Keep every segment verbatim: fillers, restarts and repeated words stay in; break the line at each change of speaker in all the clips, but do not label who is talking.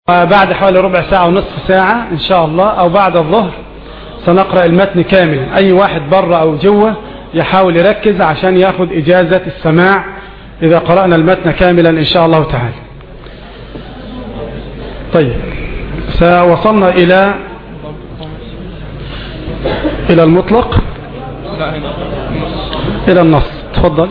بعد حوالي ربع ساعة ونصف ساعة إن شاء الله أو بعد الظهر سنقرأ المتن كاملا. أي واحد بره أو جوه يحاول يركز عشان يأخذ إجازة السماع إذا قرأنا المتن كاملا إن شاء الله تعالى. طيب، سوصلنا إلى إلى المطلق إلى النص. تفضل.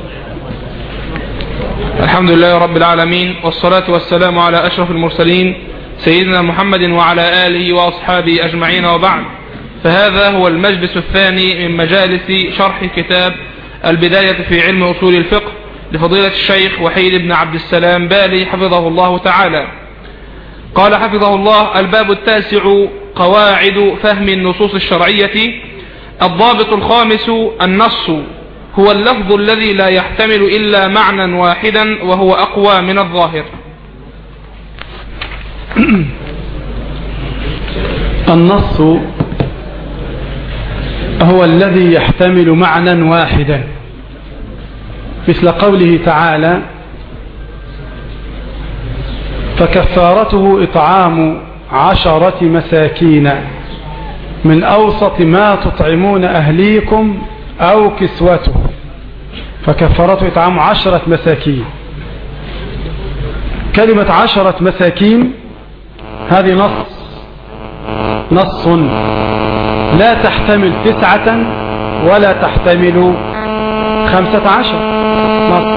الحمد لله رب العالمين، والصلاة والسلام على أشرف المرسلين سيدنا محمد وعلى آله وأصحابه أجمعين، وبعد. فهذا هو المجلس الثاني من مجالس شرح كتاب البداية في علم أصول الفقه لفضيلة الشيخ وحيد بن عبد السلام بالي حفظه الله تعالى. قال حفظه الله: الباب التاسع: قواعد فهم النصوص الشرعية. الضابط الخامس: النص هو اللفظ الذي لا يحتمل إلا معنى واحدا وهو أقوى من الظاهر.
النص هو الذي يحتمل معنى واحدا، مثل قوله تعالى: فكفارته إطعام عشرة مساكين من أوسط ما تطعمون أهليكم أو كسوته. فكفارته إطعام عشرة مساكين. كلمة عشرة مساكين هذه نص نص لا تحتمل تسعة ولا تحتمل خمسة عشر نص.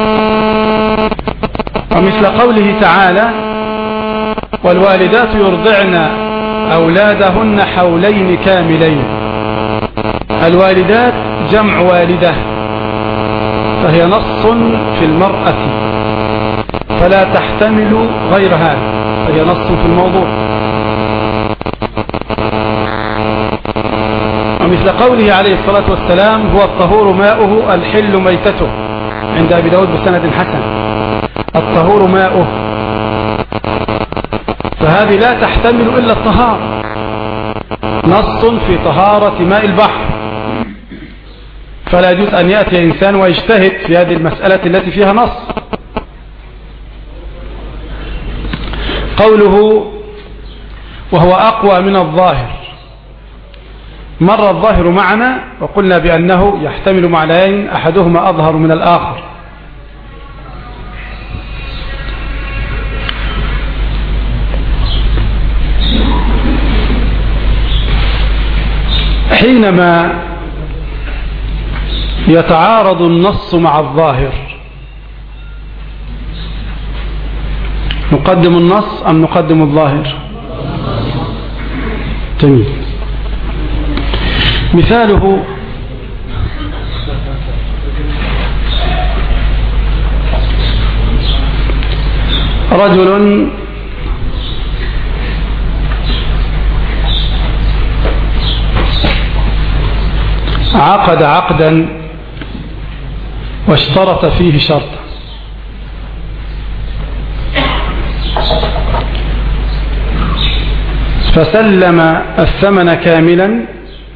ومثل قوله تعالى: والوالدات يرضعن أولادهن حولين كاملين. الوالدات جمع والدة، فهي نص في المرأة فلا تحتمل غير هذا، فهي نص في الموضوع. ومثل قوله عليه الصلاة والسلام: هو الطهور ماؤه الحل ميتته، عند أبي داود بسند حسن. الطهور ماؤه، فهذه لا تحتمل إلا الطهارة، نص في طهارة ماء البحر، فلا يجوز أن يأتي إنسان ويجتهد في هذه المسألة التي فيها نص. قوله: وهو أقوى من الظاهر. مر الظاهر معنا وقلنا بأنه يحتمل معنيين أحدهما أظهر من الآخر. حينما يتعارض النص مع الظاهر نقدم النص أم نقدم الظاهر؟ جميل. مثاله: رجل عقد عقدا واشترط فيه شرطا، فسلم الثمن كاملا،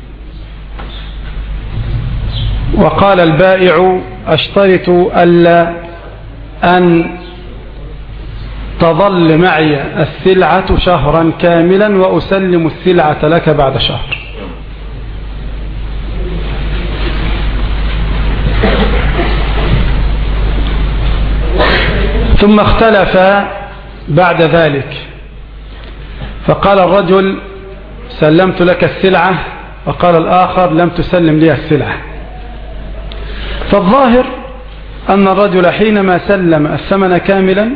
وقال البائع: اشترط ألا أن تظل معي السلعة شهرا كاملا وأسلم السلعة لك بعد شهر. ثم اختلف بعد ذلك، فقال الرجل: سلمت لك السلعة، وقال الآخر: لم تسلم لي السلعة. فالظاهر أن الرجل حينما سلم الثمن كاملا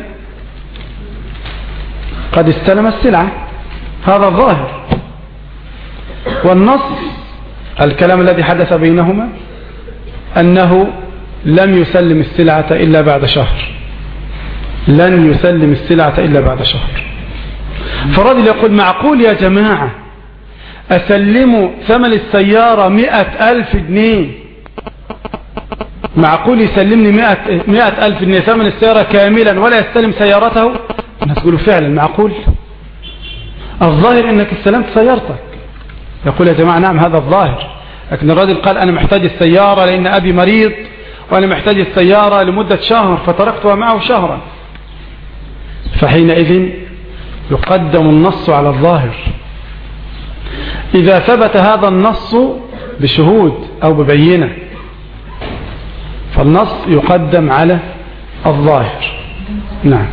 قد استلم السلعة، هذا الظاهر. والنص الكلام الذي حدث بينهما أنه لم يسلم السلعة إلا بعد شهر، لن يسلم السلعة إلا بعد شهر. فالرجل يقول: معقول يا جماعة أسلم ثمن السيارة مئة ألف جنيه، معقول يسلمني مئة, مئة ألف جنيه ثمن السيارة كاملا ولا يستلم سيارته؟ الناس يقولوا: فعلا معقول، الظاهر أنك استلمت سيارتك. يقول: يا جماعة نعم هذا الظاهر، لكن الرجل قال: أنا محتاج السيارة لأن أبي مريض وأنا محتاج السيارة لمدة شهر فتركتها معه شهرا. فحينئذ يقدم النص على الظاهر. إذا ثبت هذا النص بشهود أو ببينة فالنص يقدم على الظاهر. نعم.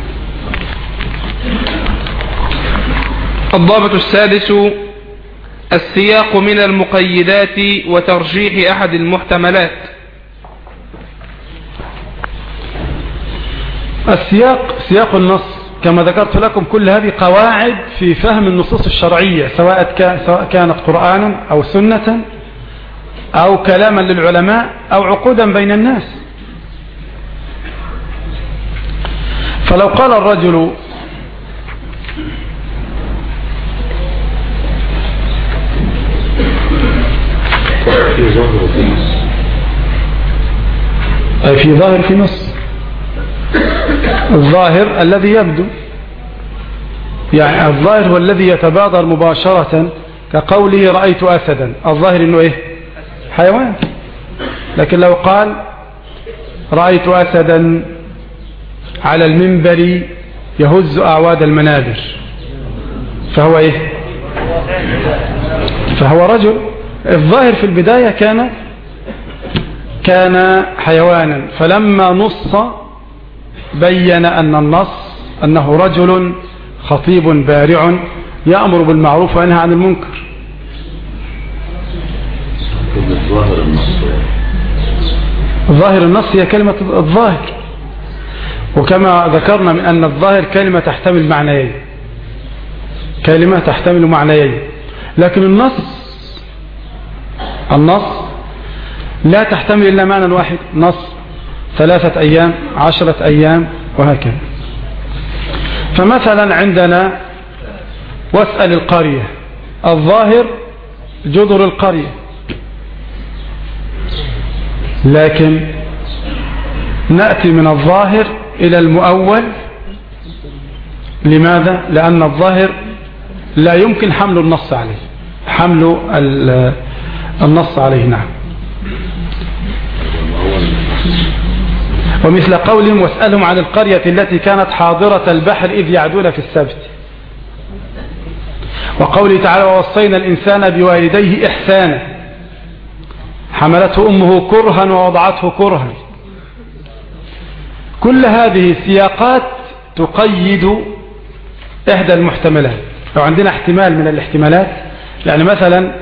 الضابط السادس السياق من المقيدات وترجيح أحد المحتملات.
السياق سياق النص كما ذكرت لكم كل هذه قواعد في فهم النصوص الشرعية سواء كانت قرآنا أو سنة أو كلاما للعلماء أو عقودا بين الناس. فلو قال الرجل أي في ظاهر في نص، الظاهر الذي يبدو، يعني الظاهر هو الذي يتبادر مباشرة كقوله رأيت أسدا، الظاهر إنه إيه؟ حيوان. لكن لو قال رأيت أسدا على المنبر يهز أعواد المنابر فهو إيه؟ فهو رجل. الظاهر في البداية كان كان حيوانا، فلما نص بين أن النص أنه رجل خطيب بارع يأمر بالمعروف وينهى عن المنكر. ظاهر النص هي كلمة الظاهر، وكما ذكرنا من أن الظاهر كلمة تحتمل معنيين، كلمة تحتمل معنيين، لكن النص النص لا تحتمل إلا معنى واحد، نص ثلاثة أيام عشرة أيام وهكذا. فمثلا عندنا واسأل القرية، الظاهر جذر القرية، لكن نأتي من الظاهر إلى المؤول. لماذا؟ لأن الظاهر لا يمكن حمل النص عليه، حمل النص عليه. نعم. ومثل قولهم واسألهم عن القرية التي كانت حاضرة البحر إذ يعدون في السبت، وقوله تعالى ووصينا الإنسان بوالديه إحسانا حملته أمه كرها ووضعته كرها. كل هذه سياقات تقيد إحدى المحتملات. لو عندنا احتمال من الاحتمالات، يعني مثلا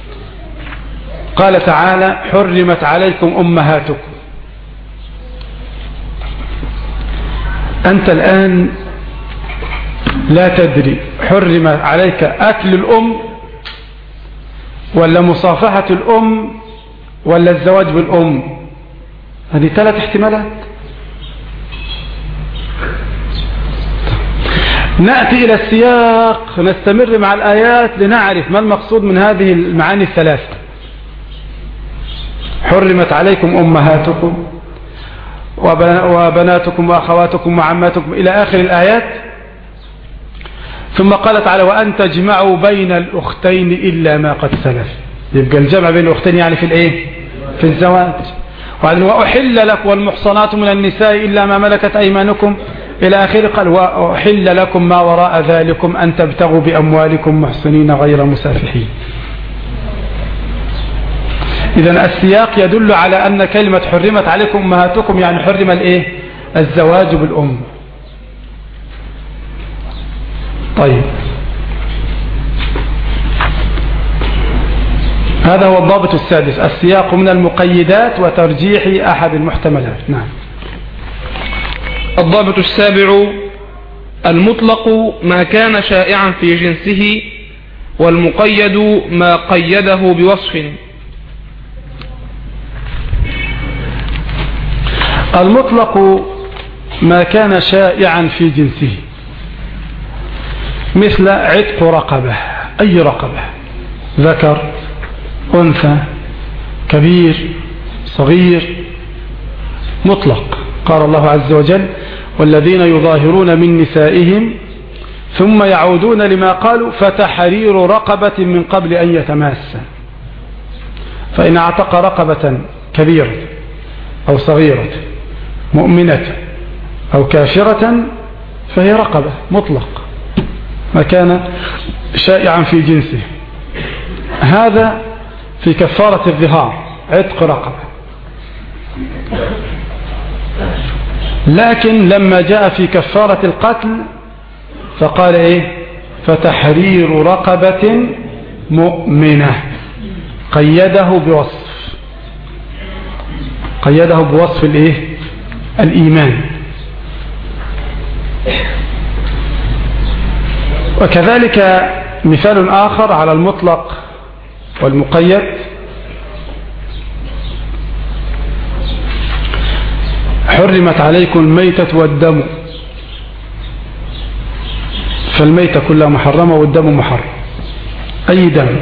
قال تعالى حرمت عليكم أمهاتكم، أنت الآن لا تدري حرم عليك أكل الأم ولا مصافحة الأم ولا الزواج بالأم. هذه ثلاث احتمالات. نأتي إلى السياق نستمر مع الآيات لنعرف ما المقصود من هذه المعاني الثلاثة. حرمت عليكم أمهاتكم وبناتكم وأخواتكم وعماتكم إلى آخر الآيات. ثم قال تعالى وأن تجمعوا بين الأختين إلا ما قد سلف. يبقى الجمع بين الأختين يعني في الإيه؟ في الزواج. وأحل لك والمحصنات من النساء إلا ما ملكت أيمانكم إلى آخر. قال وأحل لكم ما وراء ذلكم أن تبتغوا بأموالكم محصنين غير مسافحين. إذن السياق يدل على أن كلمة حرمت عليكم أمهاتكم يعني حرم الإيه؟ الزواج بالأم. طيب، هذا هو الضابط السادس، السياق من المقيدات وترجيح أحد المحتملات. نعم.
الضابط السابع المطلق ما كان شائعا في جنسه، والمقيد ما قيده بوصف.
المطلق ما كان شائعا في جنسه، مثل عتق رقبة، أي رقبة، ذكر أنثى كبير صغير، مطلق. قال الله عز وجل والذين يظاهرون من نسائهم ثم يعودون لما قالوا فتحرير رقبة من قبل أن يتماسا. فإن اعتق رقبة كبيرة أو صغيرة مؤمنة أو كافرة فهي رقبة مطلق. ما كان شائعا في جنسه. هذا في كفارة الظهار، عتق رقبة. لكن لما جاء في كفارة القتل فقال ايه؟ فتحرير رقبة مؤمنة، قيده بوصف، قيده بوصف الايه؟ الإيمان. وكذلك مثال آخر على المطلق والمقيد، حرمت عليكم الميتة والدم، فالميتة كلها محرمة والدم محرم، أي دم.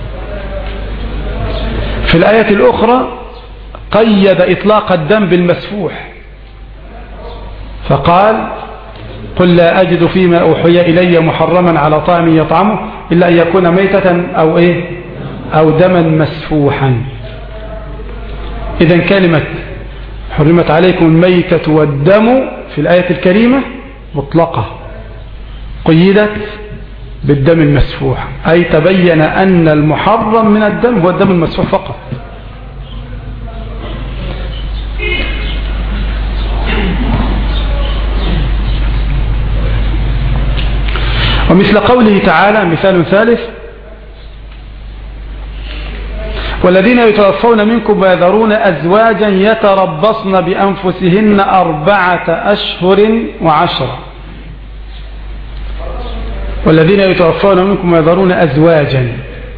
في الآية الأخرى قيد إطلاق الدم بالمسفوح فقال قل لا أجد فيما أوحي إلي محرما على طعم يطعمه إلا أن يكون ميتة أو, إيه؟ أو دما مسفوحا. إذن كلمة حرمت عليكم الميتة والدم في الآية الكريمة مطلقة، قيدت بالدم المسفوح، أي تبين أن المحرم من الدم هو الدم المسفوح فقط. ومثل قوله تعالى مثال ثالث والذين يتوفون منكم ويذرون أزواجا يتربصن بأنفسهن أربعة أشهر وعشرة. والذين يتوفون منكم ويذرون أزواجا،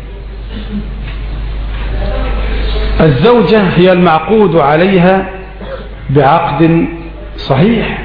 الزوجة هي المعقود عليها بعقد صحيح،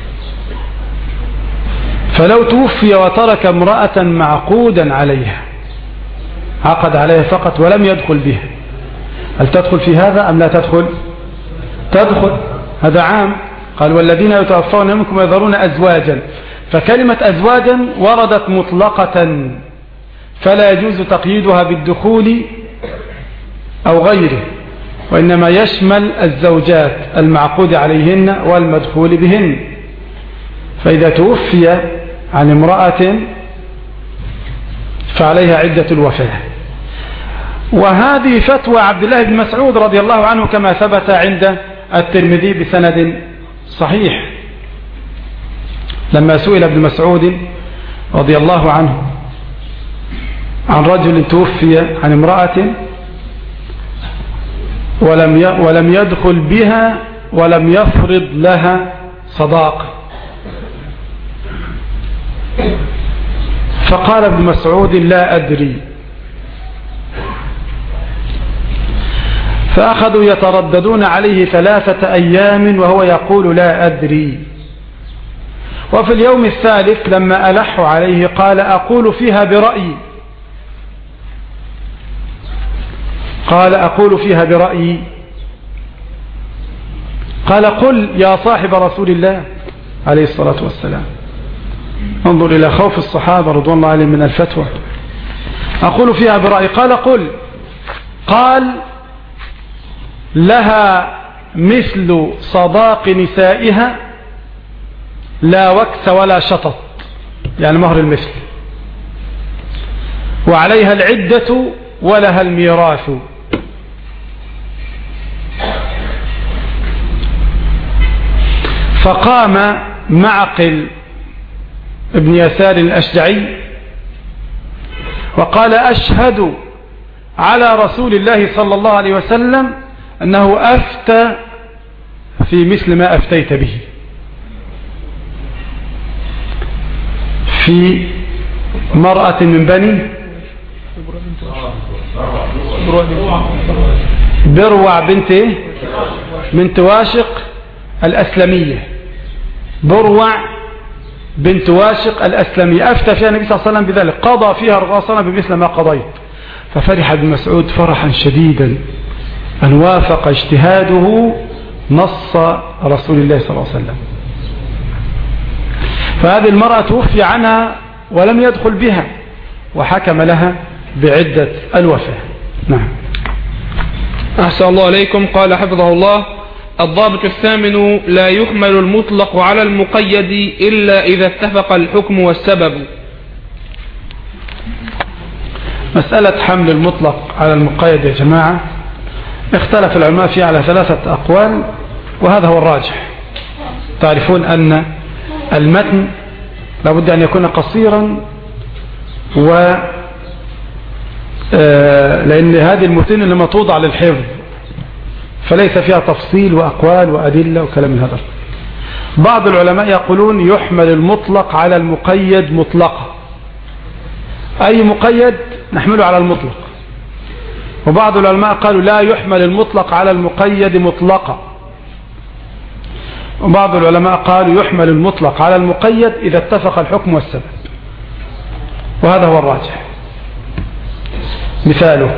فلو توفي وترك امرأة معقودا عليها عقد عليها فقط ولم يدخل بها، هل تدخل في هذا أم لا تدخل؟ تدخل، هذا عام. قال والذين يتوفون منكم ويذرون أزواجا، فكلمة أزواجا وردت مطلقة فلا يجوز تقييدها بالدخول أو غيره، وإنما يشمل الزوجات المعقود عليهن والمدخول بهن. فإذا توفي عن امرأة فعليها عدة الوفاة. وهذه فتوى عبد الله بن مسعود رضي الله عنه كما ثبت عند الترمذي بسند صحيح، لما سئل ابن مسعود رضي الله عنه عن رجل توفي عن امرأة ولم ولم يدخل بها ولم يفرض لها صداقة، فقال ابن مسعود لا أدري، فأخذوا يترددون عليه ثلاثة أيام وهو يقول لا أدري. وفي اليوم الثالث لما ألحوا عليه قال أقول فيها برأيي، قال أقول فيها برأيي قال قل يا صاحب رسول الله عليه الصلاة والسلام. انظر إلى خوف الصحابة رضوان الله عليهم من الفتوى. أقول فيها برأيي قال قل. قال لها مثل صداق نسائها لا وكس ولا شطط، يعني مهر المثل، وعليها العدة ولها الميراث. فقام معقل ابن يسار الأشجعي وقال أشهد على رسول الله صلى الله عليه وسلم أنه أفتى في مثل ما أفتيت به في مرأة من بني بروع بنت بنت واشق الأسلمية، بروع بنت واشق الأسلمية، أفتى فيها النبي صلى الله عليه وسلم بذلك، قضى فيها الرسول بمثل ما قضيت. ففرح ابن مسعود فرحا شديدا أن وافق اجتهاده نص رسول الله صلى الله عليه وسلم. فهذه المرأة توفي عنها ولم يدخل بها وحكم لها بعدة الوفاة. نعم.
أحسن الله عليكم. قال حفظه الله: الضابط الثامن: لا يحمل المطلق على المقيد إلا إذا اتفق الحكم والسبب.
مسألة حمل المطلق على المقيد يا جماعة اختلف العلماء فيها على ثلاثة أقوال، وهذا هو الراجح. تعرفون أن المتن لابد أن يكون قصيرا، و لأن هذه المتن لما توضع للحفظ فليس فيها تفصيل وأقوال وأدلة وكلام من هذا. بعض العلماء يقولون يحمل المطلق على المقيد مطلقا، أي مقيد نحمله على المطلق. وبعض العلماء قالوا لا يحمل المطلق على المقيد مطلقا. وبعض العلماء قالوا يحمل المطلق على المقيد إذا اتفق الحكم والسبب، وهذا هو الراجح. مثاله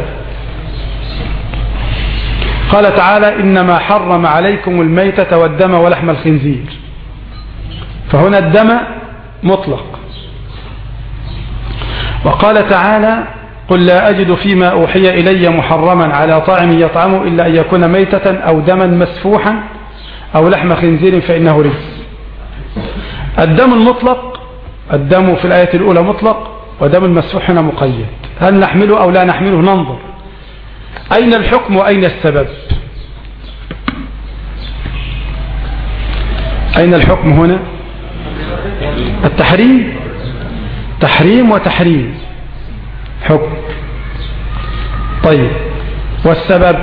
قال تعالى إنما حرم عليكم الميتة والدم ولحم الخنزير، فهنا الدم مطلق. وقال تعالى قل لا أجد فيما أوحي إلي محرما على طاعم يطعمه إلا أن يكون ميتة أو دما مسفوحا أو لحم خنزير فإنه رجس. الدم المطلق، الدم في الآية الأولى مطلق، ودم المسفوح هنا مقيد. هل نحمله أو لا نحمله؟ ننظر أين الحكم وأين السبب. أين الحكم هنا؟ التحريم، تحريم وتحريم حكم. طيب والسبب؟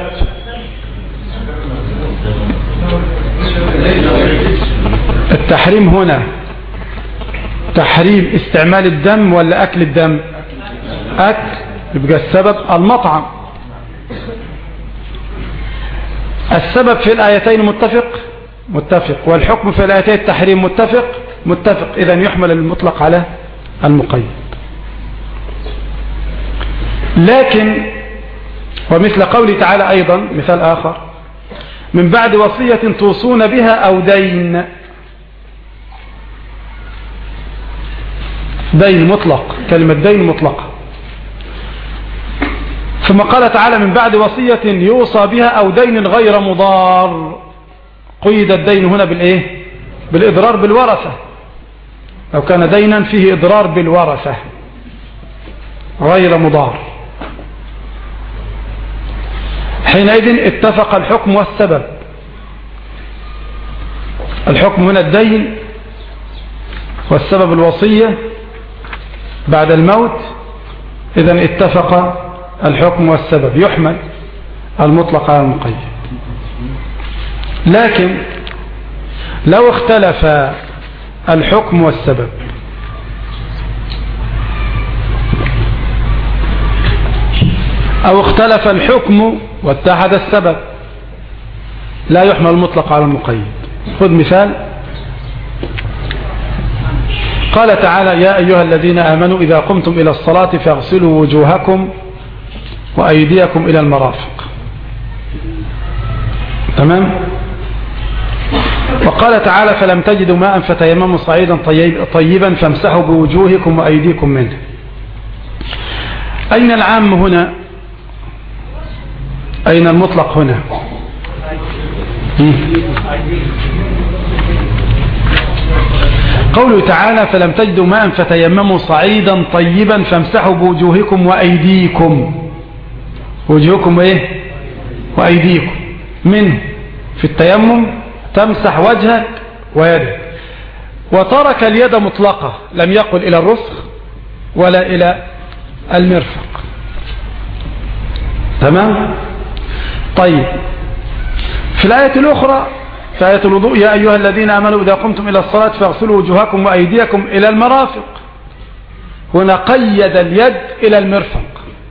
التحريم هنا تحريم استعمال الدم ولا أكل الدم؟ أكل، يبقى السبب المطعم. السبب في الآيتين متفق متفق، والحكم في الآيتين التحريم متفق متفق، إذن يحمل المطلق على المقيد. لكن ومثل قوله تعالى أيضا مثال آخر من بعد وصية توصون بها أو دين، دين مطلق، كلمة دين مطلقة. ثم قال تعالى من بعد وصية يوصى بها أو دين غير مضار، قيد الدين هنا بالإيه؟ بالإضرار بالورثة، لو كان دينا فيه إضرار بالورثة غير مضار، حينئذ اتفق الحكم والسبب. الحكم هنا الدين، والسبب الوصية بعد الموت، إذن اتفق الحكم والسبب، يحمل المطلق على المقيد. لكن لو اختلف الحكم والسبب، أو اختلف الحكم واتحد السبب، لا يحمل المطلق على المقيد. خذ مثال، قال تعالى يا أيها الذين آمنوا إذا قمتم إلى الصلاة فاغسلوا وجوهكم وأيديكم إلى المرافق. تمام. وقال تعالى فلم تجدوا ماء فتيمموا صعيدا طيبا فامسحوا بوجوهكم وأيديكم منه. أين العام هنا؟ أين المطلق هنا؟ قوله تعالى فلم تجدوا ماء فتيمموا صعيدا طيبا فامسحوا بوجوهكم وأيديكم. وجوهكم ايه؟ وأيديكم. منه في التيمم تمسح وجهك ويدك، وترك اليد مطلقة، لم يقل إلى الرسغ ولا إلى المرفق. تمام. طيب في الآية الأخرى في آية الوضوء يا أيها الذين آمنوا إذا قمتم إلى الصلاة فاغسلوا وجوهكم وأيديكم إلى المرافق، هنا قيد اليد إلى المرفق.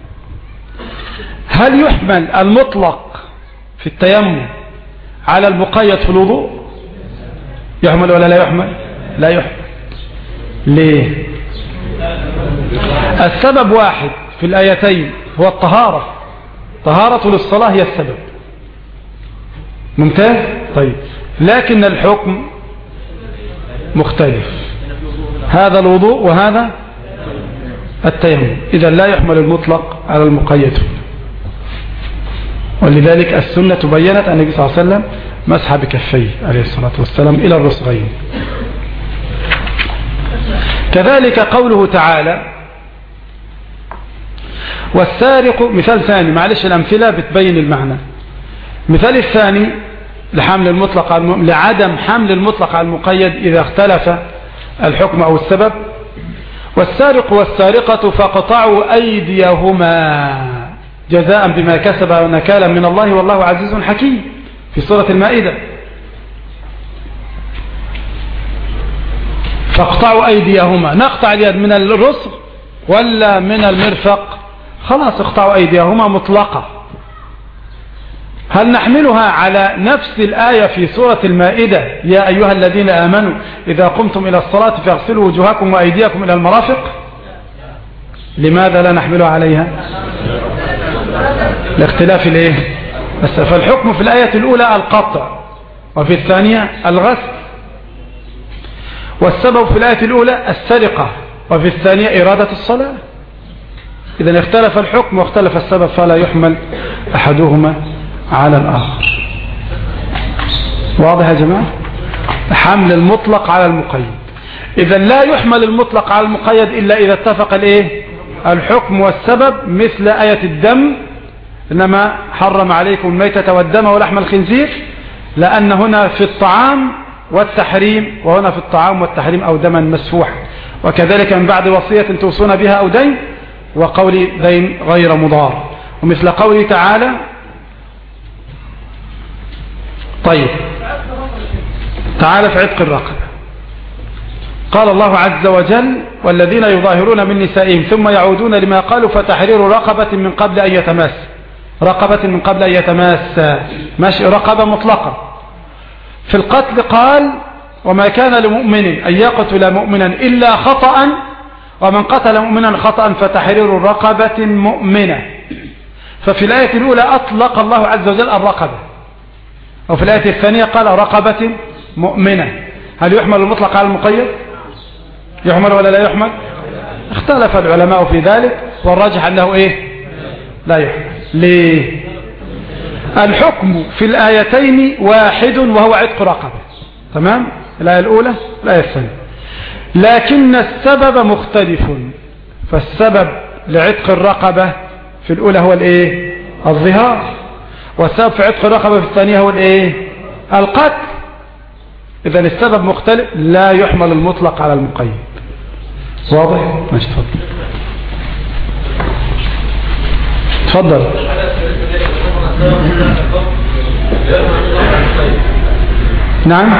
هل يحمل المطلق في التيمم على المقيد في الوضوء؟ يحمل ولا لا يحمل؟ لا يحمل. ليه؟ السبب واحد في الآيتين هو الطهارة، طهارة للصلاة هي السبب. ممتاز. طيب لكن الحكم مختلف، هذا الوضوء وهذا التيمم، إذا لا يحمل المطلق على المقيد. ولذلك السنة بيّنت أن النبي صلى الله عليه وسلم مسح بكفيه عليه الصلاة والسلام إلى الرسغين. كذلك قوله تعالى والسارق مثال ثاني، معلش الأمثلة بتبين المعنى. مثال الثاني لحمل المطلق على الم... لعدم حمل المطلق على المقيد إذا اختلف الحكم أو السبب. والسارق والسارقة فاقطعوا أيديهما جزاء بما كسب نكالا من الله والله عزيز حكيم في سورة المائدة. فاقطعوا أيديهما، نقطع اليد من الرسغ ولا من المرفق؟ خلاص اقطعوا أيديهما مطلقة. هل نحملها على نفس الآية في سورة المائدة يا أيها الذين آمنوا إذا قمتم إلى الصلاة فاغسلوا وجوهكم وأيديكم إلى المرافق؟ لماذا لا نحملها عليها؟ لاختلاف الايه؟ بس فالحكم في الآية الأولى القطع وفي الثانية الغسل، والسبب في الآية الأولى السرقة وفي الثانية إرادة الصلاة. إذن اختلف الحكم واختلف السبب فلا يحمل أحدهما على الآخر. واضح يا جماعة؟ حمل المطلق على المقيد. إذن لا يحمل المطلق على المقيد إلا إذا اتفق الايه؟ الحكم والسبب، مثل آية الدم إنما حرم عليكم الميتة والدم ولحم الخنزير، لأن هنا في الطعام والتحريم، وهنا في الطعام والتحريم أو دما مسفوحا، وكذلك من بعد وصية توصون بها أو دين، وقول دين غير مضار، ومثل قوله تعالى. طيب تعالى في عتق الرقبة، قال الله عز وجل والذين يظاهرون من نسائهم ثم يعودون لما قالوا فتحرير رقبة من قبل أن يتماس، رقبة من قبل أن يتماس، ماشي، رقبة مطلقة. في القتل قال وما كان لمؤمن أن يقتل مؤمنا إلا خطأ، ومن قتل مؤمنا خطأ فتحرير رقبة مؤمنة. ففي الآية الأولى أطلق الله عز وجل الرقبة، وفي الآية الثانية قال رقبة مؤمنة. هل يحمل المطلق على المقيد؟ يحمل ولا لا يحمل؟ اختلف العلماء في ذلك، والراجح أنه إيه؟ لا يحمل. ليه؟ الحكم في الآيتين واحد وهو عتق رقبة، تمام؟ الآية الأولى الآية الثانية، لكن السبب مختلف. فالسبب لعتق الرقبة في الأولى هو الإيه؟ الظهار، والسبب في عتق الرقبة في الثانية هو الإيه؟ القتل. إذن السبب مختلف، لا يحمل المطلق على المقيد. واضح؟ ماشي، تفضل تفضل. نعم.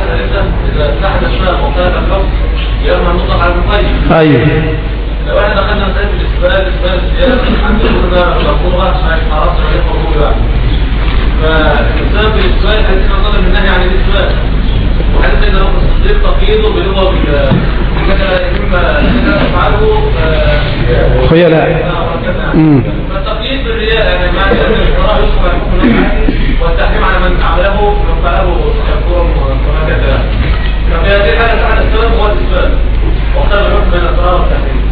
أيوه.
لو احنا دخلنا مسألة الإسبال الإسبال الزيادة الحمد لله مفهومها صحيح حرام صحيح مفهوم يعني. فالسبب الإسبال حديث نظر من النهي عن الإسبال، وحديث سيدنا أبو الصديق تقييده بلغة إنك إما تفعله
خيلاء.
فالتقييد بالرياء يعني معنى أن الإقرار يصبح حكم نفسه، والتحريم على من فعله من فعله يكفر وهكذا. ففي هذه الحالة تعالى السبب هو الإسبال، واختار الحكم بين الإقرار والتحريم.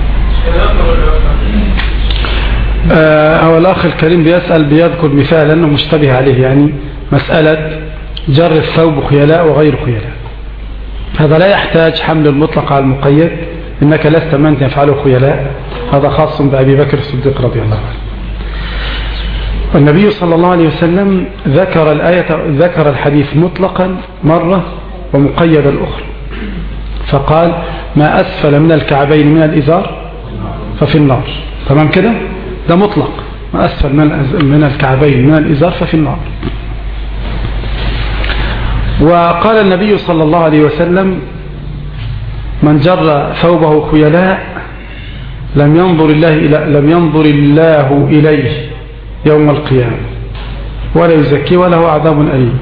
هو الأخ الكريم بيسأل بيذكر مثالا مشتبه عليه، يعني مسألة جر الثوب خيلاء وغير خيلاء. هذا لا يحتاج حمل المطلق على المقيد، إنك لست من يفعله خيلاء، هذا خاص بأبي بكر الصديق رضي الله عنه. والنبي صلى الله عليه وسلم ذكر الآية ذكر الحديث مطلقا مرة ومقيدا الأخرى، فقال ما أسفل من الكعبين من الإزار ففي النار. تمام كده؟ ده مطلق، ما أسفل من الكعبين من الإزار ففي النار. وقال النبي صلى الله عليه وسلم من جر ثوبه خيلاء لم ينظر الله إلى لم ينظر الله إليه يوم القيامة ولا يزكي وله عذاب أليم.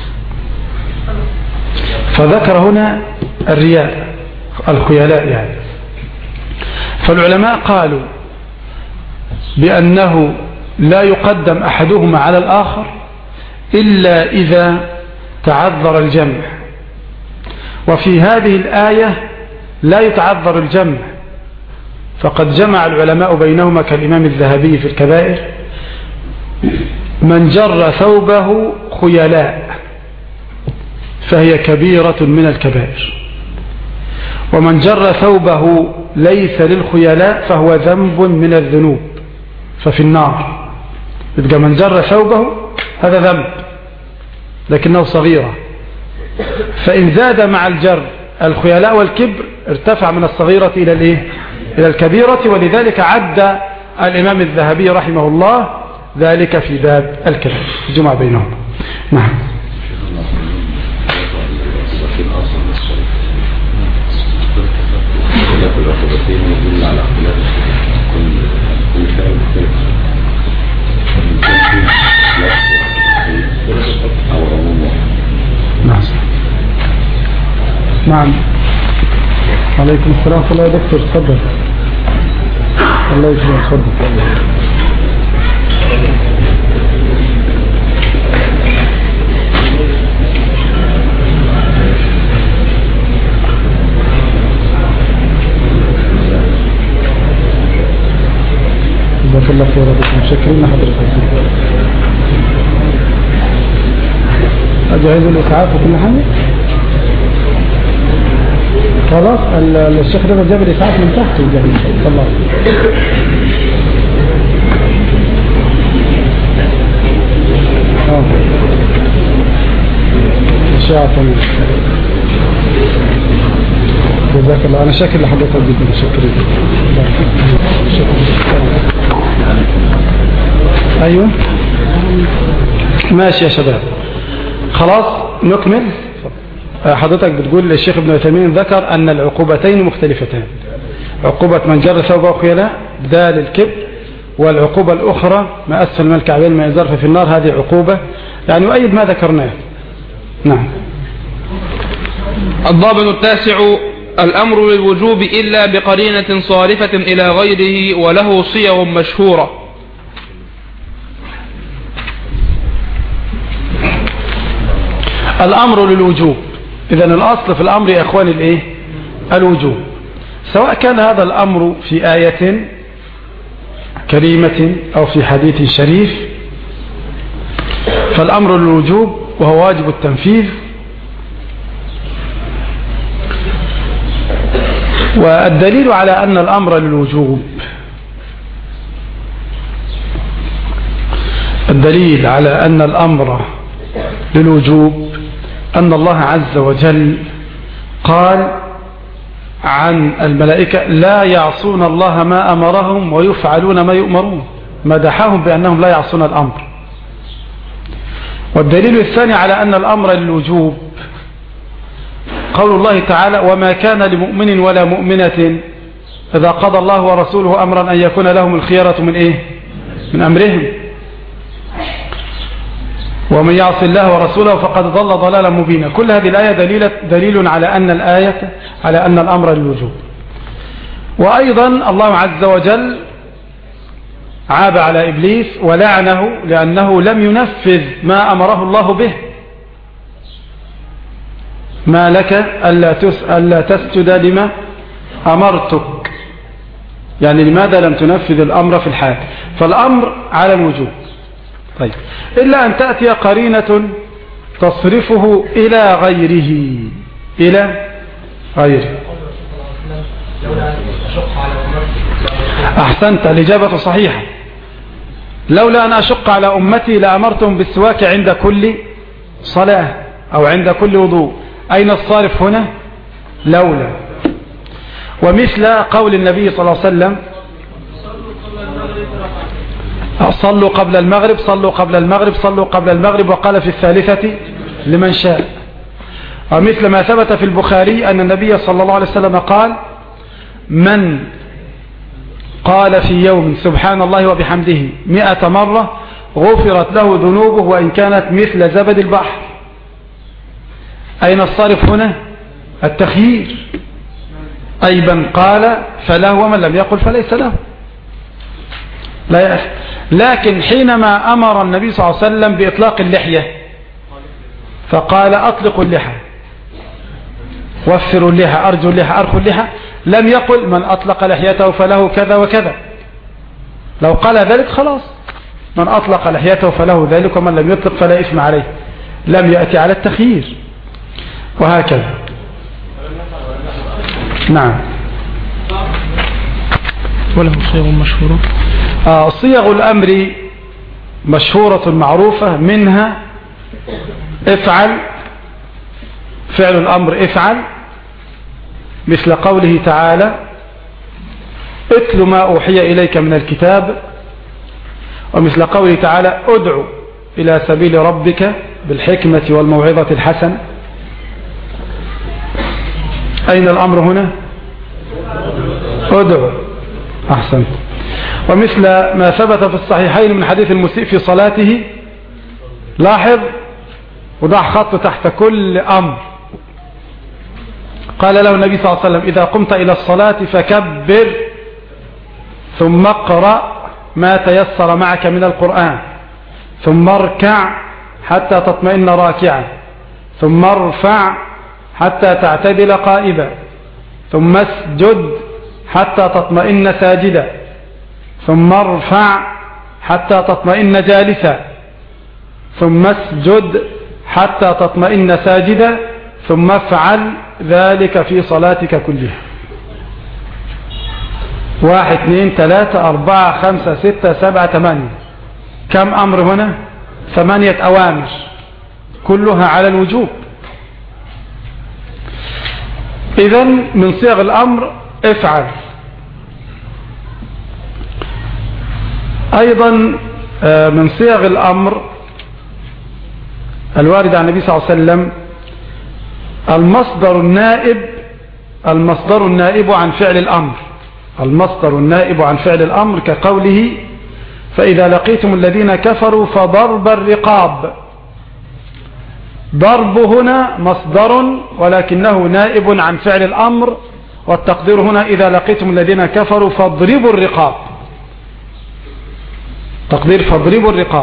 فذكر هنا الرياء الخيلاء يعني. فالعلماء قالوا بأنه لا يقدم أحدهما على الآخر إلا إذا تعذر الجمع، وفي هذه الآية لا يتعذر الجمع، فقد جمع العلماء بينهما كالإمام الذهبي في الكبائر من جر ثوبه خيلاء فهي كبيرة من الكبائر، ومن جر ثوبه ليس للخيلاء فهو ذنب من الذنوب. ففي النار. يبقى من جر ثوبه هذا ذنب لكنه صغيرة، فإن زاد مع الجر الخيلاء والكبر ارتفع من الصغيرة إلى الإيه؟ إلى الكبيرة. ولذلك عد الإمام الذهبي رحمه الله ذلك في باب الكلام جمع بينهم. نعم. نعم. نعم. عليكم السلام ورحمة الله يا دكتور، تفضل. الله يسلمك، تفضل. جزاك الله خير، متشكرين لحضرتك. أجهز الإسعاف وكل حاجة. خلاص الشيخ رضا جاب الإسعاف من تحت وجهز. الله. اه أشياء طويلة. جزاك الله، أنا شاكر لحضرتك جدا، شكرا. أيوه ماشي يا شباب، خلاص نكمل. حضرتك بتقول الشيخ ابن عثيمين ذكر أن العقوبتين مختلفتان، عقوبة من جر ثوبه خيلاء ده للكبر، والعقوبة الأخرى ما أسفل من الكعبين ما يزرف في النار، هذه عقوبة يعني يؤيد ما ذكرناه. نعم.
الضابط التاسع: الأمر للوجوب إلا بقرينة صارفة إلى غيره وله صيغ مشهورة.
الأمر للوجوب، إذن الأصل في الأمر يا أخواني الإيه؟ الوجوب، سواء كان هذا الأمر في آية كريمة أو في حديث شريف، فالأمر للوجوب وهو واجب التنفيذ. والدليل على أن الأمر للوجوب، الدليل على أن الأمر للوجوب أن الله عز وجل قال عن الملائكة: لا يعصون الله ما أمرهم ويفعلون ما يؤمرون، مدحهم بأنهم لا يعصون الأمر. والدليل الثاني على أن الأمر للوجوب قول الله تعالى: وما كان لمؤمن ولا مؤمنة إذا قضى الله ورسوله أمرا أن يكون لهم الخيرة من إيه؟ من أمرهم، ومن يعص الله ورسوله فقد ضل ضلالا مبينا. كل هذه الآية دليل, دليل على أن الآية على أن الأمر للوجوب. وأيضا الله عز وجل عاب على إبليس ولعنه لأنه لم ينفذ ما أمره الله به: ما لك ألا تسجد لما أمرتك، يعني لماذا لم تنفذ الأمر في الحال؟ فالأمر على الوجوب. طيب، إلا أن تأتي قرينة تصرفه إلى غيره، إلى غيره. أحسنت، الإجابة صحيحة. لولا أن أشق على أمتي لأمرتهم بالسواك عند كل صلاة أو عند كل وضوء. أين الصارف هنا؟ لولا. ومثل قول النبي صلى الله عليه وسلم: صلوا قبل المغرب، صلوا قبل المغرب، صلوا قبل المغرب، وقال في الثالثة لمن شاء. ومثل ما ثبت في البخاري أن النبي صلى الله عليه وسلم قال: من قال في يوم سبحان الله وبحمده مئة مرة غفرت له ذنوبه وإن كانت مثل زبد البحر. أين الصارف هنا؟ التخيير. أي من قال فله ومن لم يقل فليس له، لا يأخذ. لكن حينما أمر النبي صلى الله عليه وسلم بإطلاق اللحية فقال: أطلقوا اللحى، وفروا اللحى، أرجوا اللحى، أرخوا اللحى، لم يقل من أطلق لحيته فله كذا وكذا. لو قال ذلك خلاص، من أطلق لحيته فله ذلك ومن لم يطلق فلا إثم عليه، لم يأتي على التخيير، وهكذا. نعم.
وله صيغ مشهورة.
آه صيغ الأمر مشهورة معروفة، منها افعل، فعل الأمر افعل، مثل قوله تعالى اتل ما أوحي إليك من الكتاب، ومثل قوله تعالى ادعو إلى سبيل ربك بالحكمة والموعظة الحسنة. أين الأمر هنا؟ ادعو. أحسنت. ومثل ما ثبت في الصحيحين من حديث المسيء في صلاته، لاحظ وضع خط تحت كل أمر، قال له النبي صلى الله عليه وسلم إذا قمت إلى الصلاة فكبر ثم اقرأ ما تيسر معك من القرآن، ثم اركع حتى تطمئن راكعا، ثم ارفع حتى تعتدل قائبا، ثم اسجد حتى تطمئن ساجدا، ثم ارفع حتى تطمئن جالسا، ثم اسجد حتى تطمئن ساجدا، ثم افعل ذلك في صلاتك كلها. واحد اثنين ثلاثة أربعة خمسة ستة سبعة ثمانية. كم أمر هنا؟ ثمانية أوامر كلها على الوجوب. إذن من صيغ الأمر افعل. أيضا من صيغ الأمر الوارد عن النبي صلى الله عليه وسلم المصدر النائب، المصدر النائب عن فعل الأمر، المصدر النائب عن فعل الأمر كقوله فإذا لقيتم الذين كفروا فضرب الرقاب. ضرب هنا مصدر ولكنه نائب عن فعل الأمر، والتقدير هنا إذا لقيتم الذين كفروا فاضربوا الرقاب، تقدير فاضربوا الرقاب.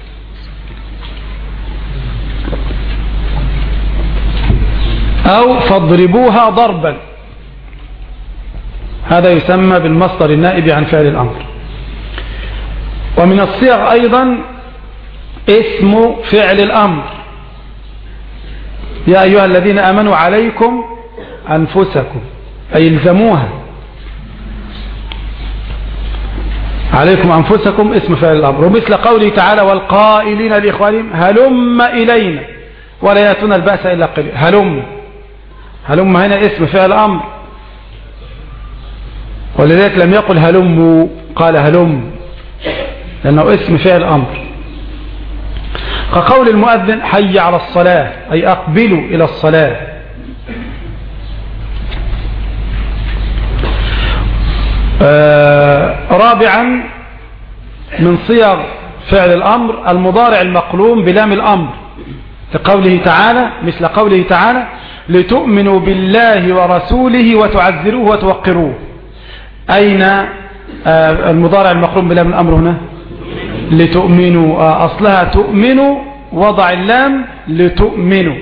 أو فاضربوها ضربا، هذا يسمى بالمصدر النائب عن فعل الأمر. ومن الصيغ أيضا اسم فعل الأمر، يا أيها الذين آمنوا عليكم أنفسكم، أي الزموها، عليكم أنفسكم اسم فعل الأمر. ومثل قوله تعالى والقائلين لإخوانهم هلم إلينا ولا يأتون البأس إلا قليل. هلم، هلم هنا اسم فعل أمر، ولذلك لم يقل هلم، قال هلم لأنه اسم فعل أمر. كقول المؤذن حي على الصلاة، أي أقبلوا إلى الصلاة. آه رابعا من صيغ فعل الأمر المضارع المقلوم بلام الأمر، لقوله تعالى مثل قوله تعالى لتؤمنوا بالله ورسوله وتعزروه وتوقروه. أين آه المضارع المقلوم بلام الأمر هنا؟ لتؤمنوا، آه أصلها تؤمنوا، وضع اللام لتؤمنوا.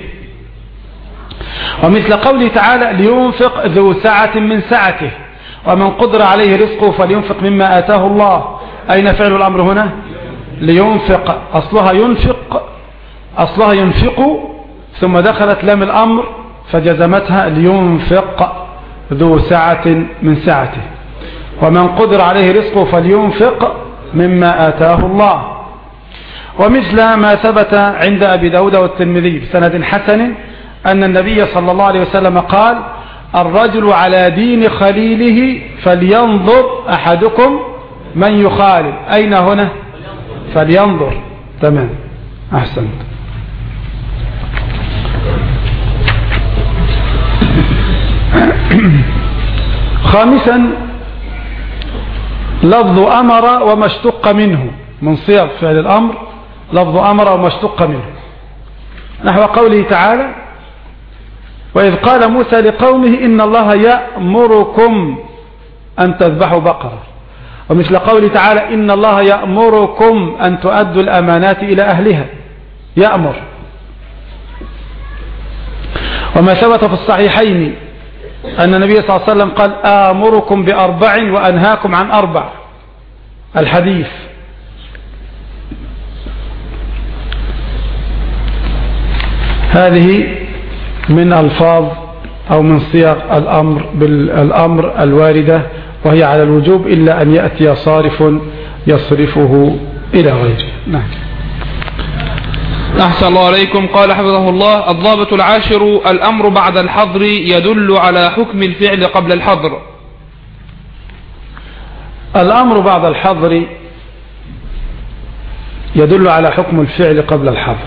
ومثل قوله تعالى لينفق ذو سعة من سعته ومن قدر عليه رزقه فلينفق مما آتاه الله. أين فعل الأمر هنا؟ لينفق، أصلها ينفق، أصلها ينفق ثم دخلت لام الأمر فجزمتها لينفق ذو سعة من سعته ومن قدر عليه رزقه فلينفق مما آتاه الله. ومثل ما ثبت عند أبي داود والترمذي بسند حسن أن النبي صلى الله عليه وسلم قال الرجل على دين خليله فلينظر أحدكم من يخالف. أين هنا؟ فلينظر. تمام، أحسنت. خامسا لفظ أمر وما اشتق منه، من صيغ فعل الأمر لفظ أمر وما اشتق منه، نحو قوله تعالى وإذ قال موسى لقومه إن الله يأمركم أن تذبحوا بقرة. ومثل قوله تعالى إن الله يأمركم أن تؤدوا الأمانات إلى أهلها، يأمر. وما ثبت في الصحيحين أن النبي صلى الله عليه وسلم قال آمركم بأربع وأنهاكم عن أربع، الحديث. هذه من ألفاظ أو من صيغ الأمر بالأمر الواردة وهي على الوجوب إلا أن يأتي صارف يصرفه إلى غيره. نعم.
أحسن الله عليكم. قال حفظه الله: الضابط العاشر: الأمر بعد الحظر يدل على حكم الفعل قبل الحظر.
الأمر بعد الحظر يدل على حكم الفعل قبل الحظر.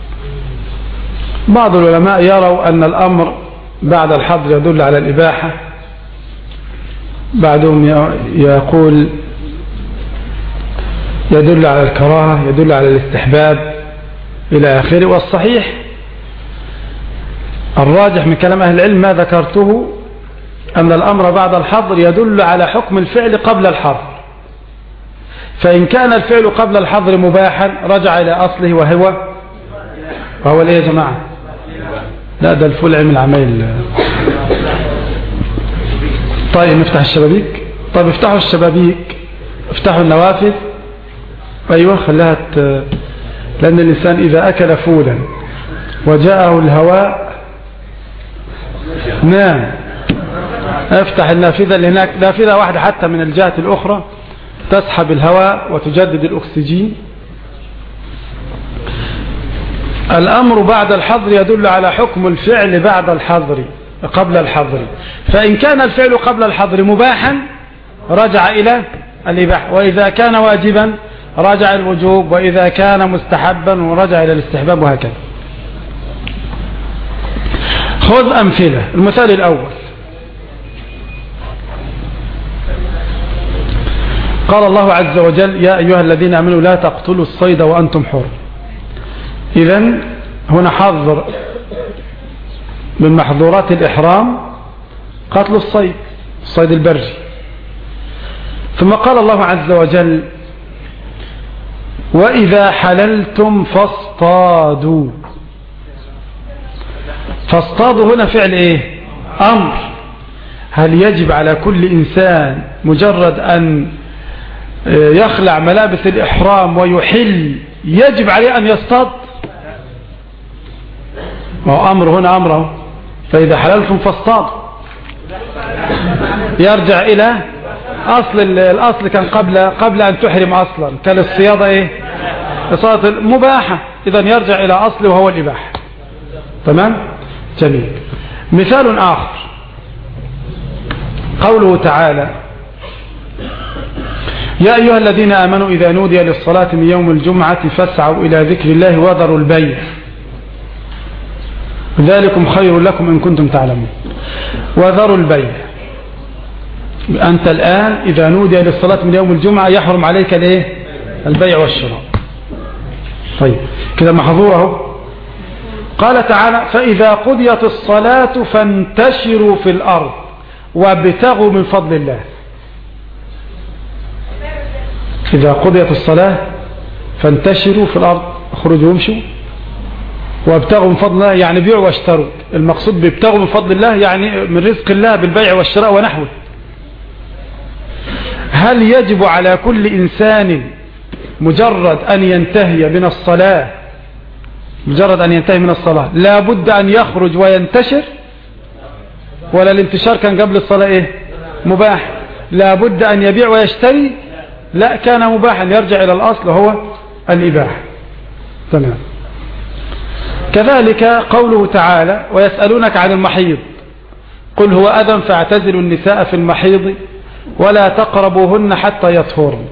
بعض العلماء يروا أن الأمر بعد الحظر يدل على الإباحة، بعضهم يقول يدل على الكراهة، يدل على الاستحباب إلى آخره. والصحيح الراجح من كلام أهل العلم ما ذكرته، أن الأمر بعد الحظر يدل على حكم الفعل قبل الحظر. فإن كان الفعل قبل الحظر مباحا رجع إلى أصله وهو وهو ليه يا جماعة؟ لا ده الفول علم العميل. طيب نفتح الشبابيك. طيب افتحوا الشبابيك، افتحوا النوافذ. أيوة خليها ت... لأن الإنسان إذا أكل فولا وجاءه الهواء نام. افتح النافذة اللي هناك، نافذة واحدة حتى من الجهة الأخرى تسحب الهواء وتجدد الأكسجين. الأمر بعد الحظر يدل على حكم الفعل بعد الحظر قبل الحظر. فإن كان الفعل قبل الحظر مباحا رجع إلى الإباحة، وإذا كان واجبا رجع الوجوب، وإذا كان مستحبا ورجع إلى الاستحباب، وهكذا. خذ أمثلة. المثال الأول: قال الله عز وجل: يا أيها الذين آمنوا لا تقتلوا الصيد وأنتم حر. إذن هنا حظر من محظورات الإحرام قتل الصيد، الصيد البري. ثم قال الله عز وجل: وإذا حللتم فاصطادوا. فاصطادوا هنا فعل ايه؟ أمر. هل يجب على كل إنسان مجرد أن يخلع ملابس الإحرام ويحل يجب عليه أن يصطاد؟ ما هو أمر هنا أمره. فإذا حللتم فاصطادوا يرجع إلى أصل. الأصل كان قبل قبل أن تحرم أصلا، كان الصيادة إيه؟ الصيادة مباحة. إذن يرجع إلى أصل وهو الإباحة. تمام؟ جميل. مثال آخر: قوله تعالى: يا أيها الذين آمنوا إذا نودي للصلاة من يوم الجمعة فاسعوا إلى ذكر الله وذروا البيع ذلكم خير لكم إن كنتم تعلمون. وذروا البيع. أنت الآن إذا نودي للصلاة من يوم الجمعة يحرم عليك الايه؟ البيع والشراء. طيب كده محظوره. قال تعالى: فإذا قضيت الصلاة فانتشروا في الأرض وابتغوا من فضل الله. إذا قضيت الصلاة فانتشروا في الأرض، اخرجوا وامشوا وابتغوا من فضل الله، يعني بيعوا واشتروا. المقصود بيبتغوا من فضل الله يعني من رزق الله بالبيع والشراء ونحوه. هل يجب على كل إنسان مجرد أن ينتهي من الصلاة مجرد أن ينتهي من الصلاة لا بد أن يخرج وينتشر؟ ولا الانتشار كان قبل الصلاة إيه؟ مباح. لا بد أن يبيع ويشتري؟ لا، كان مباحا، يرجع إلى الأصل وهو الإباحة. تمام. كذلك قوله تعالى: ويسألونك عن المحيض قل هو أذى فاعتزلوا النساء في المحيض ولا تقربوهن حتى يطهرن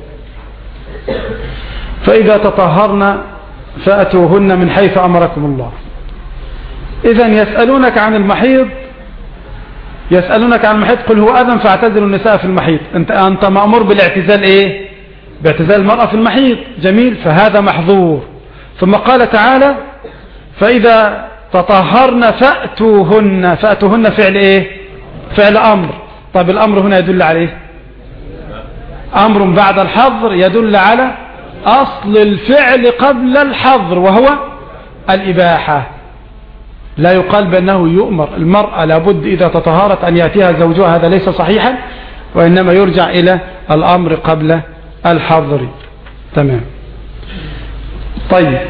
فإذا تطهرن فأتوهن من حيث أمركم الله. إذن يسألونك عن المحيض يسألونك عن المحيض قل هو أذى فاعتزلوا النساء في المحيض. أنت, أنت مأمور بالاعتزال إيه؟ باعتزال المرأة في المحيض. جميل. فهذا محظور. ثم قال تعالى: فإذا تطهرن فأتوهن. فأتوهن فعل إيه؟ فعل أمر. طيب الأمر هنا يدل عليه أمر بعد الحظر، يدل على أصل الفعل قبل الحظر وهو الإباحة. لا يقال بأنه يؤمر المرأة لابد إذا تطهرت أن يأتيها زوجها، هذا ليس صحيحا، وإنما يرجع إلى الأمر قبل الحظر. تمام. طيب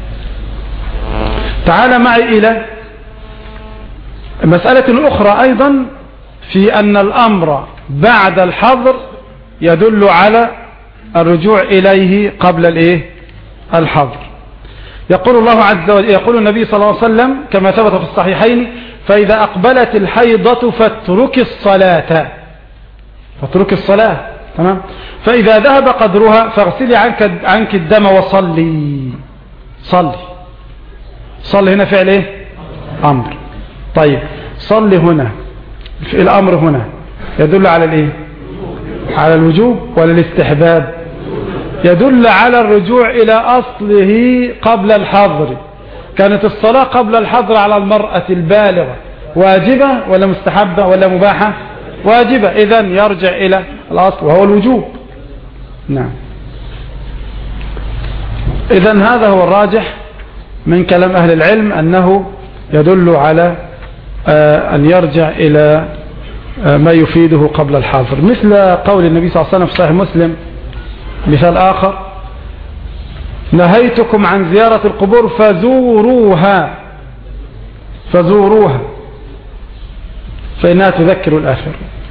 تعال معي إلى مسألة أخرى أيضا في أن الأمر بعد الحظر يدل على الرجوع إليه قبل الإيه الحظر. يقول الله عز وجل، يقول النبي صلى الله عليه وسلم كما ثبت في الصحيحين: فإذا أقبلت الحيضة فاترك الصلاة فاترك الصلاة تمام. فإذا ذهب قدرها فاغسلي عنك, عنك الدم وصلي. صلي صلي هنا فعل ايه أمر. طيب صلي هنا في الأمر هنا يدل على الايه على الوجوب ولا الاستحباب؟ يدل على الرجوع إلى أصله قبل الحظر. كانت الصلاة قبل الحظر على المرأة البالغة واجبة ولا مستحبة ولا مباحة؟ واجبة. إذن يرجع إلى الأصل وهو الوجوب. نعم. إذن هذا هو الراجح من كلام أهل العلم، أنه يدل على أن يرجع إلى ما يفيده قبل الحظر، مثل قول النبي صلى الله عليه وسلم في صحيح مسلم. مثال آخر: نهيتكم عن زيارة القبور فزوروها فزوروها فإنها تذكر الآخرة.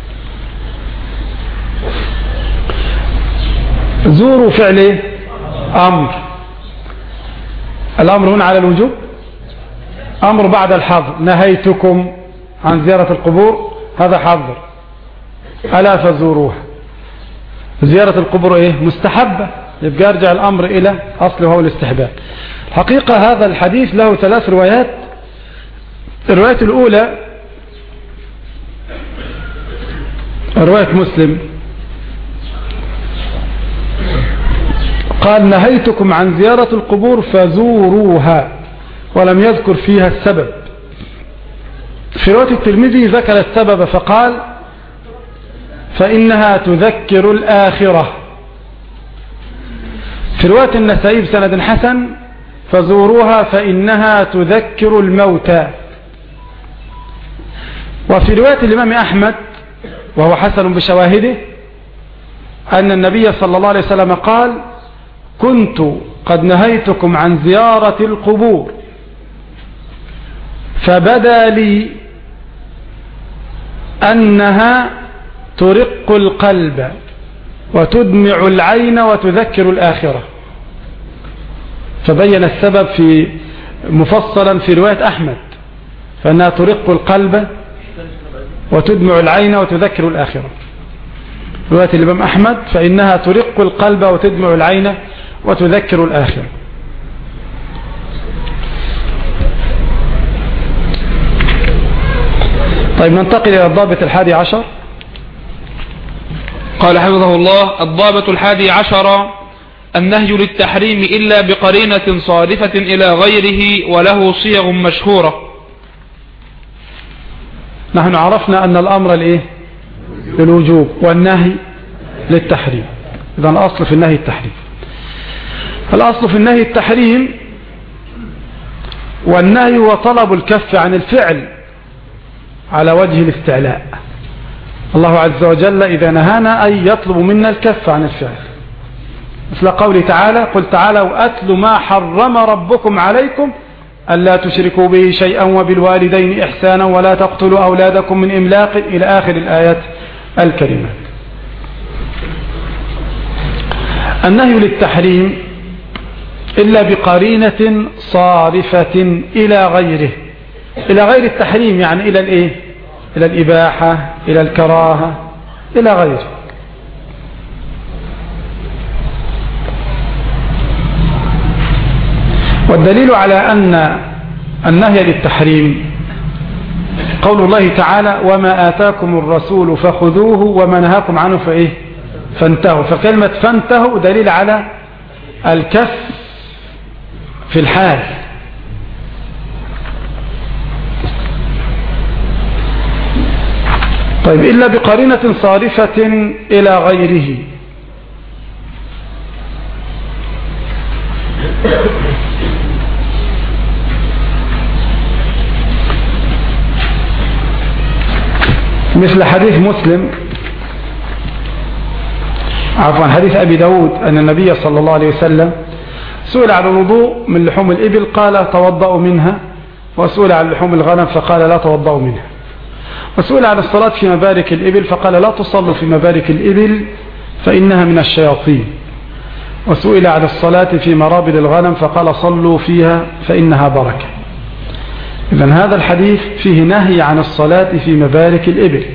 زوروا فعل أمر. الأمر هنا على الوجوب، أمر بعد الحظر. نهيتكم عن زيارة القبور هذا حظر، ألا فزوروها. زيارة القبور إيه مستحبة، يبقى يرجع الأمر إلى أصله هو الاستحباب. حقيقة هذا الحديث له ثلاث روايات. الرواية الأولى رواية مسلم، قال: نهيتكم عن زيارة القبور فزوروها، ولم يذكر فيها السبب. في رواية الترمذي ذكر السبب فقال: فإنها تذكر الآخرة. في رواية النسائي بسند حسن: فزوروها فإنها تذكر الموتى. وفي رواية الإمام أحمد وهو حسن بشواهده أن النبي صلى الله عليه وسلم قال: كنت قد نهيتكم عن زيارة القبور فبدا لي أنها ترق القلب وتدمع العين وتذكر الآخرة. فبين السبب في مفصلا في رواية أحمد، فأنها ترق القلب وتدمع العين وتذكر الآخرة. رواية الإمام أحمد: فإنها ترق القلب وتدمع العين وتذكر الآخرة. طيب ننتقل إلى الضابط الحادي عشر.
قال حفظه الله: الضابط الحادي عشر: النهي للتحريم إلا بقرينة صارفة إلى غيره وله صيغ مشهورة.
نحن عرفنا أن الأمر لإيه؟ للوجوب، والنهي للتحريم. إذا الأصل في النهي التحريم. الأصل في النهي التحريم، والنهي هو طلب الكف عن الفعل على وجه الاستعلاء. الله عز وجل إذا نهانا أي يطلب منا الكف عن الفعل، مثل قوله تعالى: قل تعالوا أتل ما حرم ربكم عليكم ألا تشركوا به شيئا وبالوالدين إحسانا ولا تقتلوا أولادكم من إملاق، إلى آخر الآيات الكريمة. النهي للتحريم إلا بقرينة صارفة إلى غيره، إلى غير التحريم، يعني إلى الإيه؟ إلى الإباحة، إلى الكراهة، إلى غيره. والدليل على أن النهي للتحريم قول الله تعالى: وما آتاكم الرسول فخذوه وما نهاكم عنه فإيه فانتهوا. فكلمة فانتهوا دليل على الكف في الحال. طيب إلا بقرينة صارفة إلى غيره. مثل حديث مسلم عفوا حديث أبي داود أن النبي صلى الله عليه وسلم سئل عن الوضوء من لحوم الإبل قال: توضأوا منها، وسئل عن لحوم الغنم فقال: لا توضأوا منها، وسئل عن الصلاة في مبارك الإبل فقال: لا تصلوا في مبارك الإبل فإنها من الشياطين. وسئل عن الصلاة في مرابد الغنم فقال صلوا فيها فإنها بركة. إذن هذا الحديث فيه نهي عن الصلاة في مبارك الإبل،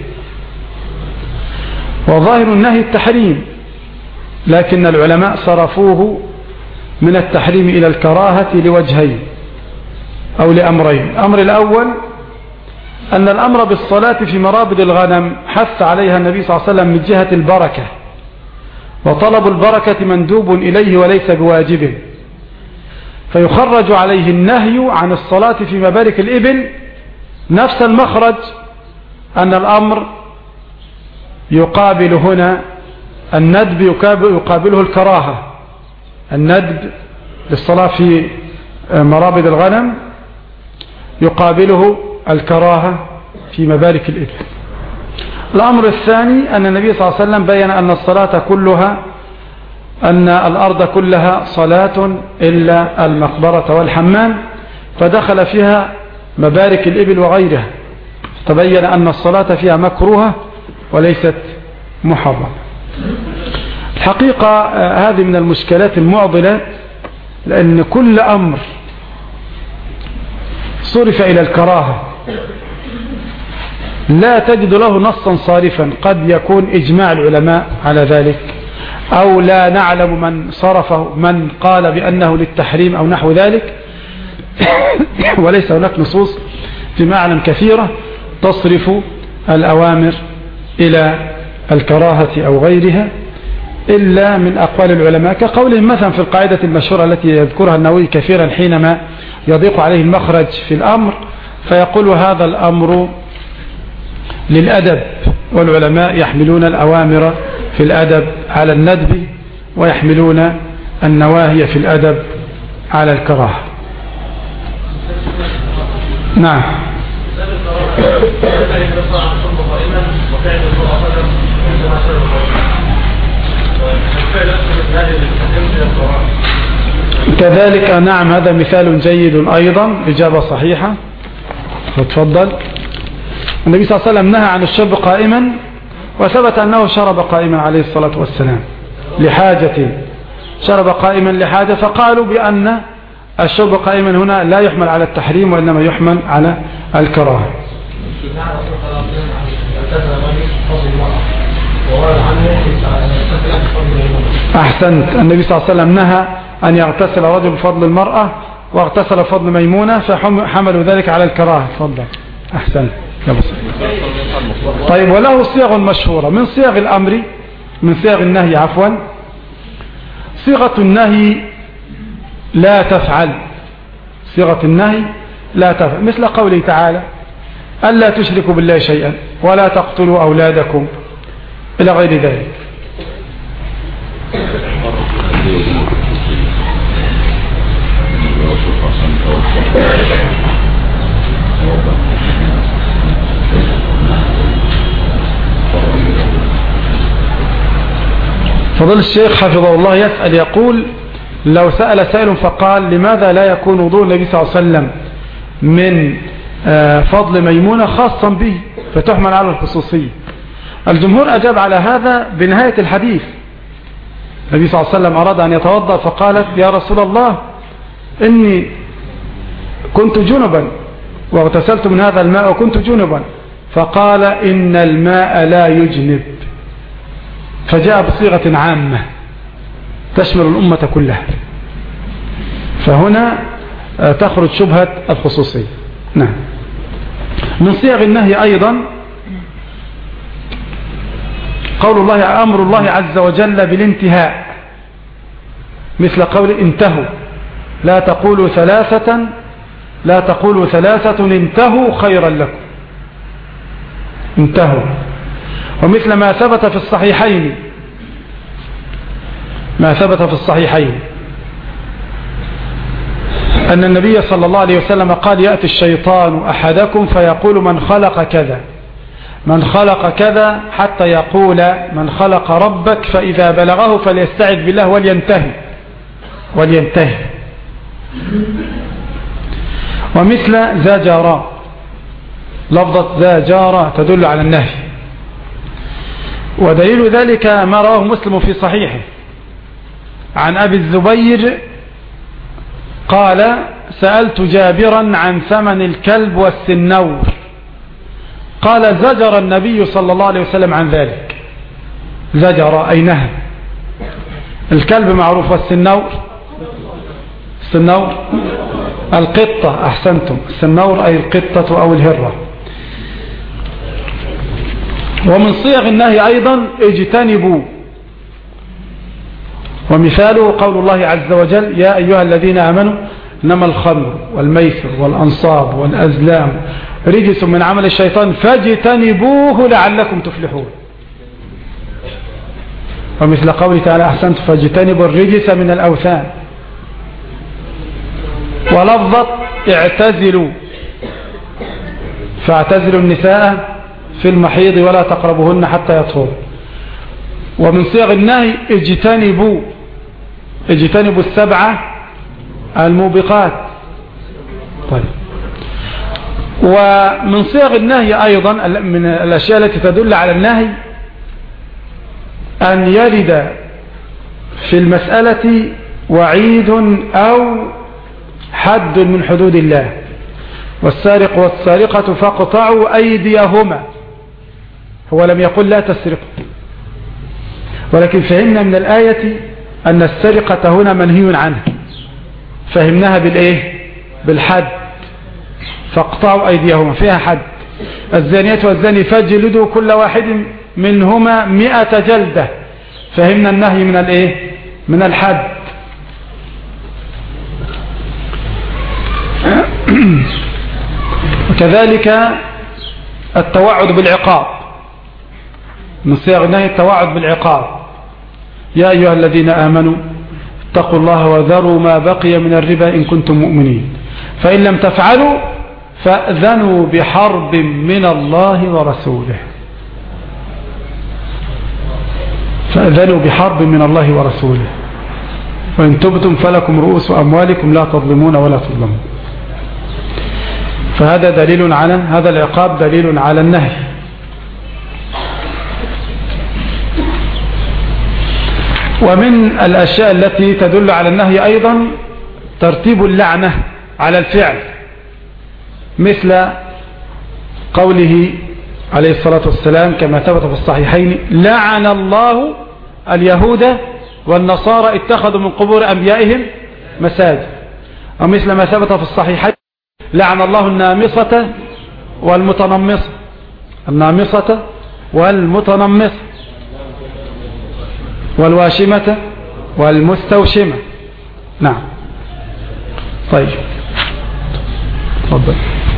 وظاهر النهي التحريم، لكن العلماء صرفوه من التحريم إلى الكراهة لوجهين أو لأمرين. الأمر الأول أن الأمر بالصلاة في مرابد الغنم حث عليها النبي صلى الله عليه وسلم من جهة البركة، وطلب البركة مندوب إليه وليس بواجب، فيخرج عليه النهي عن الصلاة في مبارك الإبل نفس المخرج أن الأمر يقابل هنا الندب يقابله الكراهة. الندب للصلاة في مرابد الغنم يقابله الكراهة في مبارك الإبل. الأمر الثاني أن النبي صلى الله عليه وسلم بيّن أن الصلاة كلها أن الأرض كلها صلاة إلا المقبرة والحمام، فدخل فيها مبارك الإبل وغيرها، تبين أن الصلاة فيها مكروهة وليست محرمة. الحقيقة هذه من المشكلات المعضلة، لأن كل أمر صرف إلى الكراهة لا تجد له نصا صارفا، قد يكون إجماع العلماء على ذلك، أو لا نعلم من صرفه من قال بأنه للتحريم أو نحو ذلك، وليس هناك نصوص فيما أعلم كثيرة تصرف الأوامر إلى الكراهة أو غيرها إلا من أقوال العلماء، كقولهم مثلا في القاعدة المشهورة التي يذكرها النووي كثيرا حينما يضيق عليه المخرج في الأمر، فيقول هذا الأمر للأدب، والعلماء يحملون الأوامر في الأدب على الندب، ويحملون النواهي في الأدب على الكراهة. نعم. كذلك نعم، هذا مثال جيد أيضا، إجابة صحيحة. فتفضل. النبي صلى الله عليه وسلم نهى عن الشرب قائما، وثبت أنه شرب قائما عليه الصلاة والسلام لحاجة، شرب قائما لحاجة، فقالوا بأن الشرب قائما هنا لا يحمل على التحريم وإنما يحمل على الكراهة. أحسنت. النبي صلى الله عليه وسلم نهى أن يغتسل رجل بفضل المرأة واغتسل بفضل ميمونة، فحملوا ذلك على الكراهة. تفضل. أحسنت. طيب، وله صيغ مشهورة من صيغ الأمر، من صيغ النهي عفوا. صيغة النهي لا تفعل، صيغة النهي لا تفعل، مثل قوله تعالى ألا تشركوا بالله شيئا ولا تقتلوا أولادكم إلى غير ذلك. فضل الشيخ حفظه الله يسأل يقول: لو سأل سائل فقال لماذا لا يكون وضوء النبي صلى الله عليه وسلم من فضل ميمونة خاصا به فتحمل على الخصوصية؟ الجمهور أجاب على هذا بنهاية الحديث. النبي صلى الله عليه وسلم أراد أن يتوضأ فقالت: يا رسول الله إني كنت جنبا واغتسلت من هذا الماء وكنت جنبا، فقال: إن الماء لا يجنب، فجاء بصيغة عامة تشمل الأمة كلها، فهنا تخرج شبهة الخصوصية. نعم. من صيغ النهي أيضا قول الله، أمر الله عز وجل بالانتهاء، مثل قول انتهوا، لا تقولوا ثلاثة لا تقولوا ثلاثة انتهوا خيرا لكم، انتهوا. ومثل ما ثبت في الصحيحين، ما ثبت في الصحيحين أن النبي صلى الله عليه وسلم قال: يأتي الشيطان أحدكم فيقول من خلق كذا من خلق كذا حتى يقول من خلق ربك، فإذا بلغه فليستعذ بالله ولينتهي ولينتهي. ومثل زجر، لفظة زجر تدل على النهي، ودليل ذلك ما رواه مسلم في صحيحه عن أبي الزبير قال سألت جابرا عن ثمن الكلب والسنور قال زجر النبي صلى الله عليه وسلم عن ذلك. زجر أي نهى. الكلب معروف، والسنور السنور القطة، أحسنتم، السنور أي القطة أو الهرة. ومن صيغ النهي أيضا اجتنبوا، ومثاله قول الله عز وجل يا أيها الذين آمنوا إنما الخمر والميسر والأنصاب والأزلام رجس من عمل الشيطان فاجتنبوه لعلكم تفلحون. ومثل قوله تعالى أحسنت فاجتنبوا الرجس من الأوثان. ولفظة اعتزلوا فاعتزلوا النساء في المحيض ولا تقربوهن حتى يطهرن. ومن صيغ النهي اجتنبوا اجتنبوا السبعة الموبقات. طيب. ومن صيغ النهي أيضا من الأشياء التي تدل على النهي أن يرد في المسألة وعيد أو حد من حدود الله. والسارق والسارقة فاقطعوا أيديهما. هو لم يقل لا تسرقوا، ولكن فهمنا من الآية أن السرقة هنا منهي عنها، فهمناها بالإيه؟ بالحد. فاقطعوا أيديهما فيها حد. الزانية والزاني فاجلدوا كل واحد منهما مئة جلدة، فهمنا النهي من الإيه؟ من الحد. وكذلك التوعد بالعقاب، من صيغ النهي التوعد بالعقاب. يا أيها الذين آمنوا اتقوا الله وذروا ما بقي من الربا إن كنتم مؤمنين فإن لم تفعلوا فأذنوا بحرب من الله ورسوله. فأذنوا بحرب من الله ورسوله وإن تبتم فلكم رؤوس أموالكم لا تظلمون ولا تظلمون. فهذا دليل على هذا العقاب، دليل على النهي. ومن الأشياء التي تدل على النهي أيضا ترتيب اللعنة على الفعل، مثل قوله عليه الصلاة والسلام كما ثبت في الصحيحين لعن الله اليهود والنصارى اتخذوا من قبور أنبيائهم مساجد. ومثل ما ثبت في الصحيحين لعن الله النامصة والمتنمصة، النامصة والمتنمصة والواشمة والمستوشمة. نعم. طيب تفضل.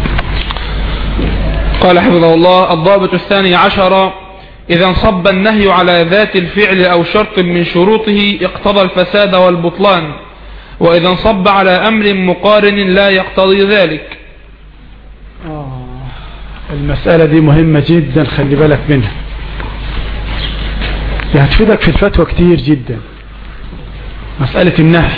قال حفظه الله الضابط الثاني عشر إذا انصب النهي على ذات الفعل أو شرط من شروطه اقتضى الفساد والبطلان، وإذا انصب على أمر مقارن لا يقتضي ذلك.
آه المسألة دي مهمة جدا، خلي بالك منها، هتفيدك في الفتوى كتير جدا. مسألة النهي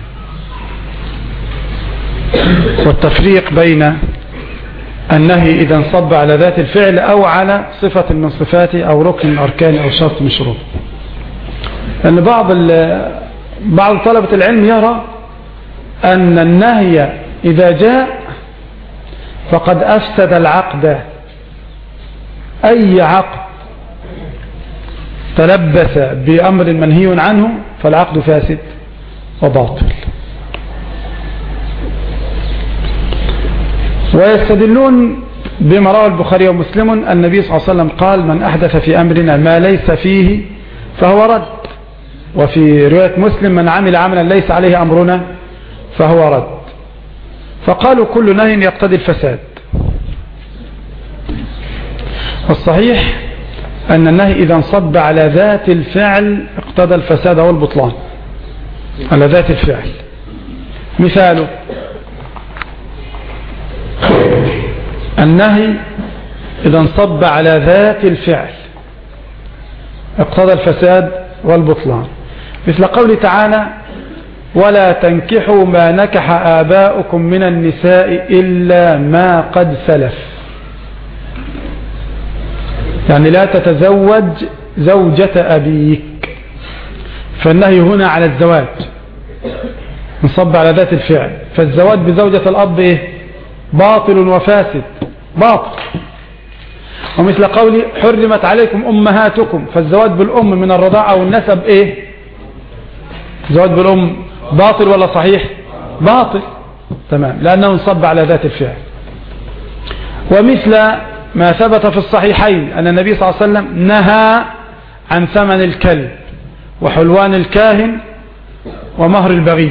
والتفريق بين النهي إذا انصب على ذات الفعل أو على صفة من صفاته أو ركن من أركان أو شرط من شروط. لأن بعض بعض طلبة العلم يرى أن النهي إذا جاء فقد أفسد العقد. أي عقد تلبس بأمر منهي عنه فالعقد فاسد وباطل. ويستدلون بما روى البخاري ومسلم النبي صلى الله عليه وسلم قال من أحدث في أمرنا ما ليس فيه فهو رد. وفي رواية مسلم من عمل عملا ليس عليه أمرنا فهو رد. فقالوا كل نهي يقتضي الفساد. والصحيح أن النهي إذا انصب على ذات الفعل اقتضى الفساد والبطلان على ذات الفعل. مثاله النهي إذا انصب على ذات الفعل اقتضى الفساد والبطلان، مثل قوله تعالى ولا تنكحوا ما نكح آباؤكم من النساء إلا ما قد سلف. يعني لا تتزوج زوجة أبيك، فالنهي هنا على الزواج، نصب على ذات الفعل. فالزواج بزوجة الأب إيه؟ باطل وفاسد، باطل. ومثل قولي حرمت عليكم أمهاتكم، فالزواج بالأم من الرضاعة والنسب إيه؟ زواج بالأم باطل ولا صحيح؟ باطل، تمام، لأنه نصب على ذات الفعل. ومثل ما ثبت في الصحيحين أن النبي صلى الله عليه وسلم نهى عن ثمن الكلب وحلوان الكاهن ومهر البغي.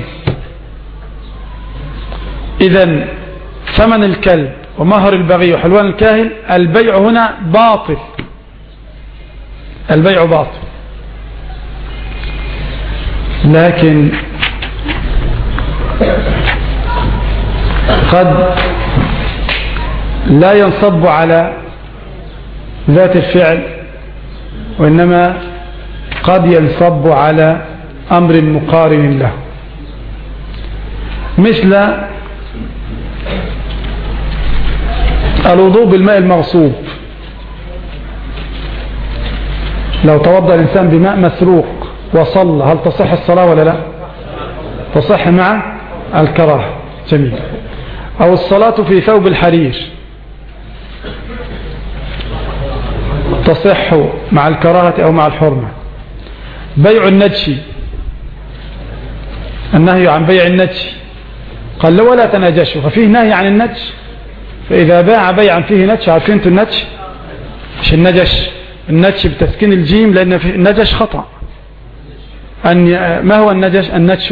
إذن ثمن الكلب ومهر البغي وحلوان الكاهن البيع هنا باطل، البيع باطل. لكن قد لا ينصب على ذات الفعل، وإنما قد ينصب على أمر مقارن له، مثل الوضوء بالماء المغصوب. لو توضأ الإنسان بماء مسروق وصلى، هل تصح الصلاة ولا لا؟ تصح مع الكراهة، جميل. أو الصلاة في ثوب الحرير تصح مع الكراهة أو مع الحرمة. بيع النجش، النهي عن بيع النجش، قال له ولا تناجشوا، ففيه نهي عن النجش. فإذا باع بيعا فيه نجش، عارفين انتوا النجش؟ مش النجش، النجش بتسكين الجيم، لأن في النجش خطأ. أن ما هو النجش؟ النجش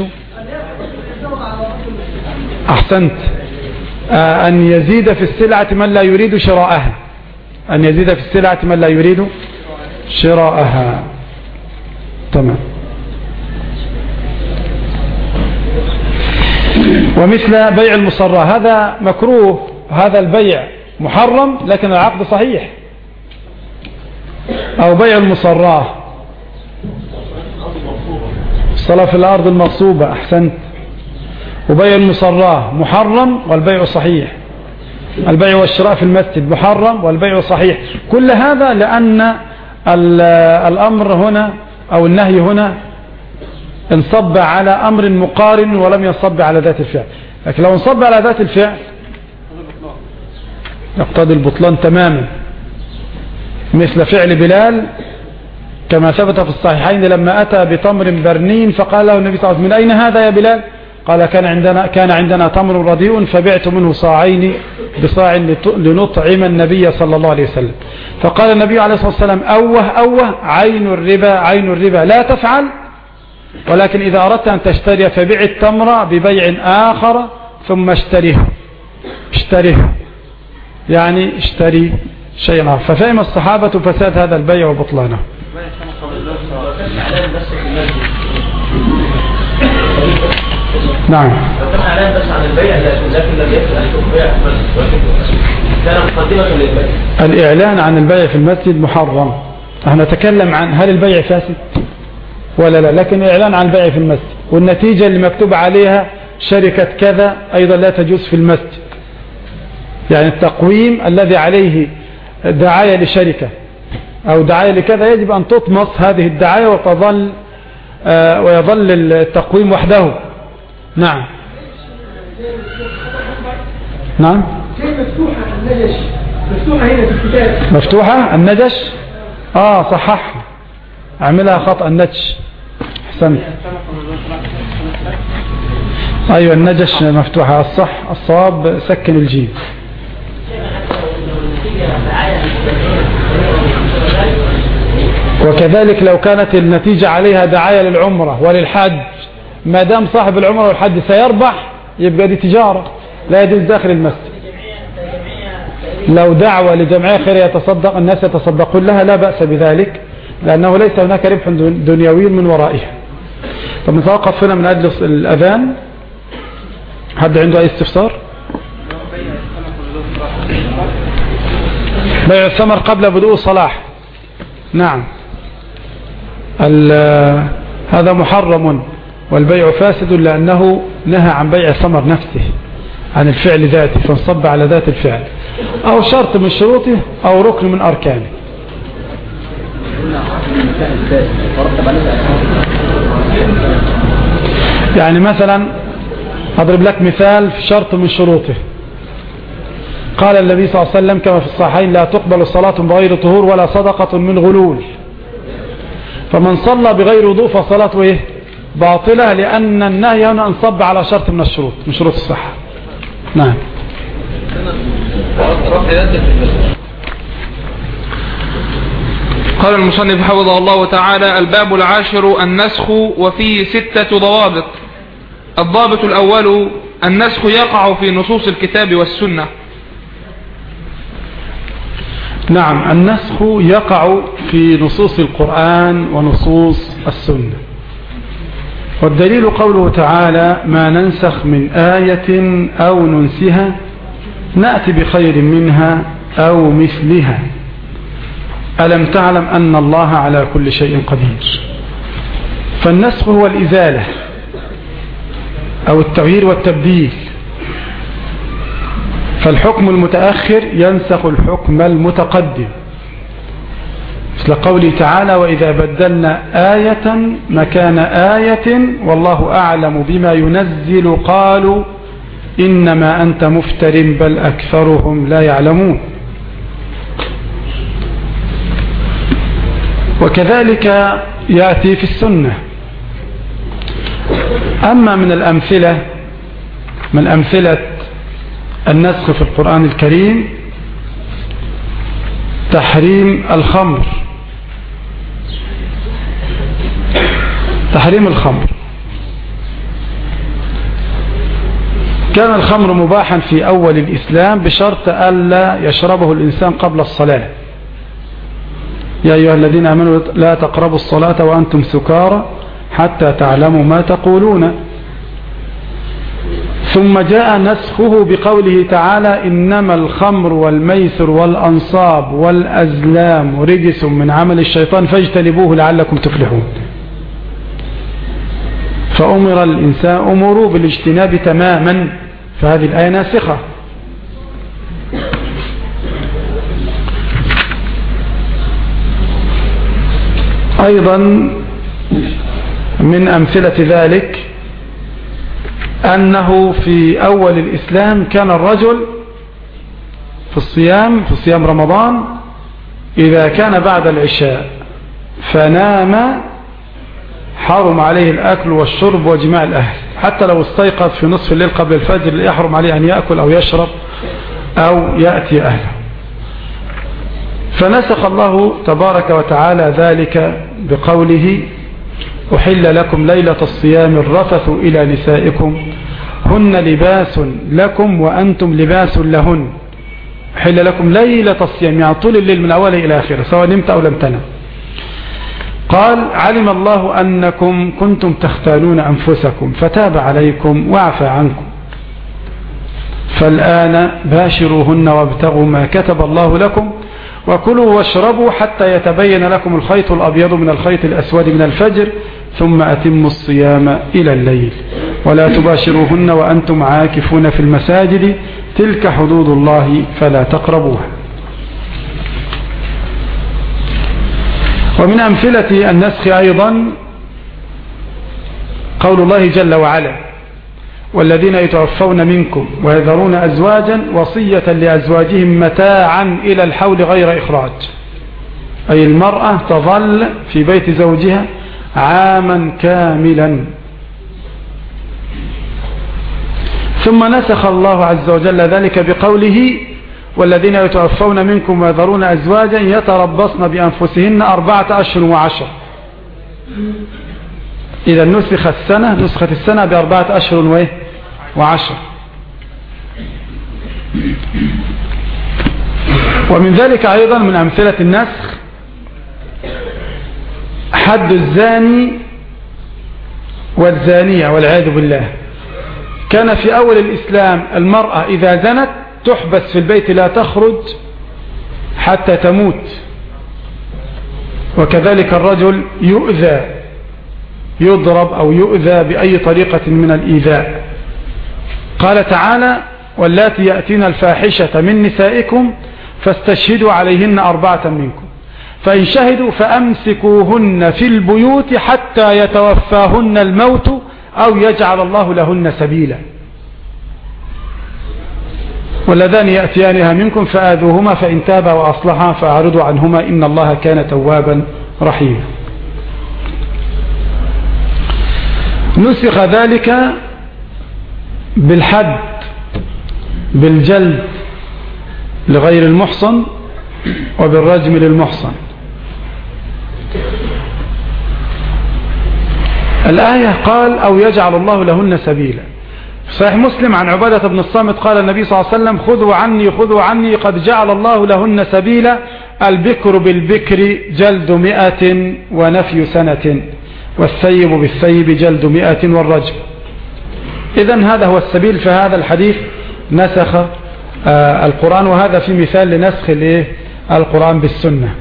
أحسنت، أن يزيد في السلعة من لا يريد شراءها، أن يزيد في السلعة من لا يريد شراءها، تمام. ومثل بيع المصرى، هذا مكروه، هذا البيع محرم لكن العقد صحيح. أو بيع المصرى، الصلاة في الأرض المغصوبة، أحسنت. وبيع المصرى محرم والبيع صحيح. البيع والشراء في المسجد محرم والبيع صحيح. كل هذا لأن الأمر هنا أو النهي هنا انصب على أمر مقارن ولم ينصب على ذات الفعل. لكن لو انصب على ذات الفعل يقتضي البطلان تماما، مثل فعل بلال كما ثبت في الصحيحين لما أتى بتمر برنين فقال له النبي صلى الله عليه وسلم من أين هذا يا بلال؟ قال كان عندنا, كان عندنا تمر رديء فبعت منه صاعين بصاع لنطعم النبي صلى الله عليه وسلم. فقال النبي عليه الصلاة والسلام أوه أوه عين الربا عين الربا لا تفعل، ولكن إذا أردت أن تشتري فبيع التمر ببيع آخر ثم اشتريه اشتريه يعني اشتري شيئا. ففهم الصحابة فساد هذا البيع وبطلانه. نعم.
كان اعلان بس عن البيع لكن لم يكن ان يكون بيع كان مقدمة للبيع.
الإعلان عن البيع في المسجد محرم. احنا نتكلم عن هل البيع فاسد ولا لا، لكن الإعلان عن البيع في المسجد والنتيجة اللي مكتوب عليها شركة كذا أيضا لا تجوز في المسجد. يعني التقويم الذي عليه دعاية لشركة أو دعاية لكذا يجب أن تطمس هذه الدعاية وتظل آه ويظل التقويم وحده. نعم نعم
مفتوحة النجش، مفتوحة هنا في الكتاب،
مفتوحة النجش، اه صحح اعملها خطأ النجش، احسنت. ايوه النجش مفتوحة، الصح الصواب سكن الجيم. وكذلك لو كانت النتيجة عليها دعاية للعمرة وللحج، ما دام صاحب العمرة والحج سيربح يبقى دي تجارة لا يجوز داخل المسجد. لو دعوة لجمعية خيرية يتصدق الناس يتصدقون لها لا بأس بذلك، لأنه ليس هناك ربح دنيوي من ورائها. طب نتوقف هنا من أجل الأذان. حد عنده أي استفسار؟ بيع الثمر قبل بدء الصلاح، نعم هذا محرم والبيع فاسد لأنه نهى عن بيع الثمر نفسه عن الفعل ذاته، فانصب على ذات الفعل أو شرط من شروطه أو ركن من أركانه. يعني مثلا أضرب لك مثال في شرط من شروطه. قال النبي صلى الله عليه وسلم كما في الصحيحين: لا تقبل صلاة بغير طهور ولا صدقة من غلول. فمن صلى بغير وضوء فصلاته ايه؟ باطلة، لأن النهي هنا انصب على شرط من الشروط من شروط الصحة. نعم.
قال المصنف حفظه الله تعالى: الباب العاشر النسخ، وفيه ستة ضوابط. الضابط الأول: النسخ يقع في نصوص الكتاب والسنة.
نعم، النسخ يقع في نصوص القرآن ونصوص السنة. والدليل قوله تعالى: ما ننسخ من آية أو ننسها نأتي بخير منها أو مثلها. ألم تعلم أن الله على كل شيء قدير. فالنسخ هو الإزالة أو التغيير والتبديل. فالحكم المتأخر ينسخ الحكم المتقدم، مثل قوله تعالى: وإذا بدلنا آية مكان آية والله أعلم بما ينزل قالوا إنما أنت مفتر بل أكثرهم لا يعلمون. وكذلك يأتي في السنة. أما من الأمثلة من أمثلة النسخ في القرآن الكريم تحريم الخمر. تحريم الخمر كان الخمر مباحا في أول الإسلام بشرط ألا يشربه الإنسان قبل الصلاة. يا أيها الذين آمنوا لا تقربوا الصلاة وأنتم سكارى حتى تعلموا ما تقولون. ثم جاء نسخه بقوله تعالى: إنما الخمر والميسر والأنصاب والأزلام رجس من عمل الشيطان فاجتنبوه لعلكم تفلحون. فأمر الإنسان أمروا بالاجتناب تماما، فهذه الآية ناسخة. أيضا من أمثلة ذلك أنه في أول الإسلام كان الرجل في الصيام في صيام رمضان إذا كان بعد العشاء فنام حرم عليه الأكل والشرب وجماع الأهل، حتى لو استيقظ في نصف الليل قبل الفجر يحرم عليه أن يأكل أو يشرب أو يأتي أهله. فنسخ الله تبارك وتعالى ذلك بقوله: أحل لكم ليلة الصيام الرفث إلى نسائكم هن لباس لكم وأنتم لباس لهن. أحل لكم ليلة الصيام، يعني طول الليل من أوله إلى آخره سواء نمت أو لم تنم. قال: علم الله أنكم كنتم تختانون أنفسكم فتاب عليكم وعفى عنكم فالآن باشروهن وابتغوا ما كتب الله لكم وكلوا واشربوا حتى يتبين لكم الخيط الأبيض من الخيط الأسود من الفجر ثم أتموا الصيام إلى الليل ولا تباشروهن وأنتم عاكفون في المساجد تلك حدود الله فلا تقربوها. ومن أمثلة النسخ أيضا قول الله جل وعلا: والذين يتوفون منكم ويذرون أزواجا وصية لأزواجهم متاعا إلى الحول غير إخراج، أي المرأة تظل في بيت زوجها عاما كاملا. ثم نسخ الله عز وجل ذلك بقوله: والذين يتوفون منكم ويذرون أزواجا يتربصن بأنفسهن أربعة أشهر وعشر. إذا نسخ السنة نسخت السنة بأربعة أشهر وعشر. ومن ذلك أيضا من أمثلة النسخ حد الزاني والزانية والعياذ بالله. كان في أول الإسلام المرأة إذا زنت تحبس في البيت لا تخرج حتى تموت، وكذلك الرجل يؤذى يضرب أو يؤذى بأي طريقة من الإيذاء. قال تعالى: واللاتي يأتين الفاحشة من نسائكم فاستشهدوا عليهن أربعة منكم فإن شهدوا فأمسكوهن في البيوت حتى يتوفاهن الموت أو يجعل الله لهن سبيلا، واللذان يأتيانها منكم فآذوهما فإن تابا وأصلحا فأعرضوا عنهما إن الله كان توابا رحيما. نسخ ذلك بالحد بالجلد لغير المحصن وبالرجم للمحصن. الآية قال أو يجعل الله لهن سبيلا. صحيح مسلم عن عبادة بن الصامت قال النبي صلى الله عليه وسلم خذوا عني خذوا عني قد جعل الله لهن سبيلا، البكر بالبكر جلد مئة ونفي سنة، والثيب بالثيب جلد مئة والرجم. إذن هذا هو السبيل. فهذا الحديث نسخ آه القرآن، وهذا في مثال لنسخ القرآن بالسنة.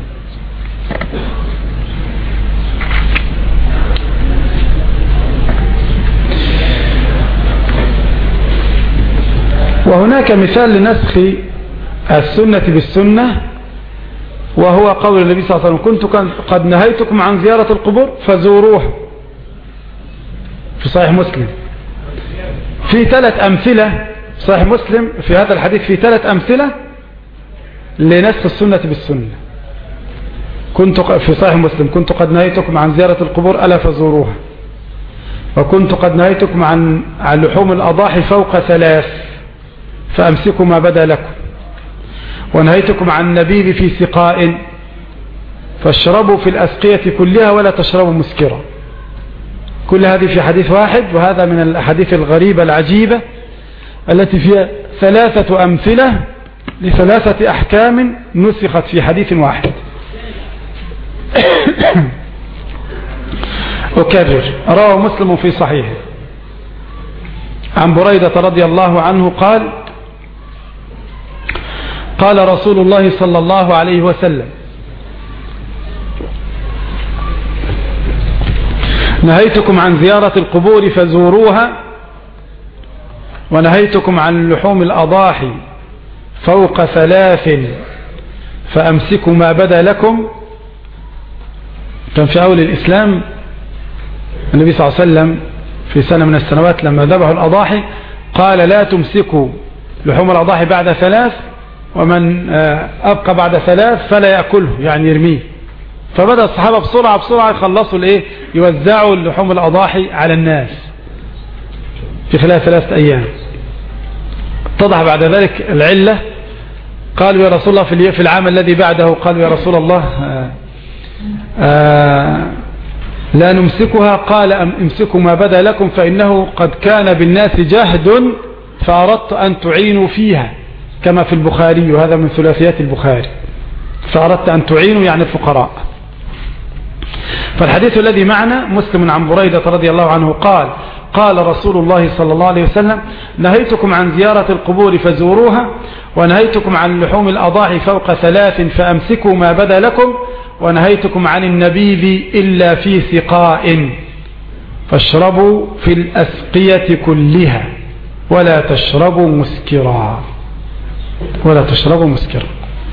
وهناك مثال لنسخ السنة بالسنة، وهو قول النبي صلى الله عليه وسلم كنت قد نهيتكم عن زيارة القبور فزوروها، في صحيح مسلم. في ثلاث أمثلة صحيح مسلم في هذا الحديث، في ثلاث أمثلة لنسخ السنة بالسنة. كنت في صحيح مسلم كنت قد نهيتكم عن زيارة القبور ألا فزوروها، وكنت قد نهيتكم عن عن لحوم الأضاحي فوق ثلاث فأمسكوا ما بدا لكم، ونهيتكم عن النبيذ في سقاء فاشربوا في الأسقية كلها ولا تشربوا مسكرا. كل هذه في حديث واحد، وهذا من الأحاديث الغريبة العجيبة التي فيها ثلاثة أمثلة لثلاثة أحكام نسخت في حديث واحد. أكرر، روى مسلم في صحيحه عن بريدة رضي الله عنه قال قال رسول الله صلى الله عليه وسلم نهيتكم عن زيارة القبور فزوروها، ونهيتكم عن لحوم الأضاحي فوق ثلاث فأمسكوا ما بدا لكم. كان في أول الإسلام النبي صلى الله عليه وسلم في سنة من السنوات لما ذبحوا الأضاحي قال لا تمسكوا لحوم الأضاحي بعد ثلاث، ومن أبقى بعد ثلاث فلا يأكله، يعني يرميه. فبدأ الصحابة بسرعة بسرعة يخلصوا الايه، يوزعوا لحوم الأضاحي على الناس في خلال ثلاثة أيام. اتضح بعد ذلك العلة، قالوا يا رسول الله في العام الذي بعده، قالوا يا رسول الله آآ آآ لا نمسكها، قال امسكوا ما بدا لكم فإنه قد كان بالناس جهد فأردت أن تعينوا فيها، كما في البخاري، وهذا من ثلاثيات البخاري، فأردت أن تعينوا يعني الفقراء. فالحديث الذي معنا مسلم عن بريدة رضي الله عنه قال قال رسول الله صلى الله عليه وسلم نهيتكم عن زيارة القبور فزوروها، ونهيتكم عن لحوم الأضاحي فوق ثلاث فأمسكوا ما بدا لكم، ونهيتكم عن النبيذ إلا في سقاء فاشربوا في الأسقية كلها ولا تشربوا مسكرا ولا تشربوا مسكرا.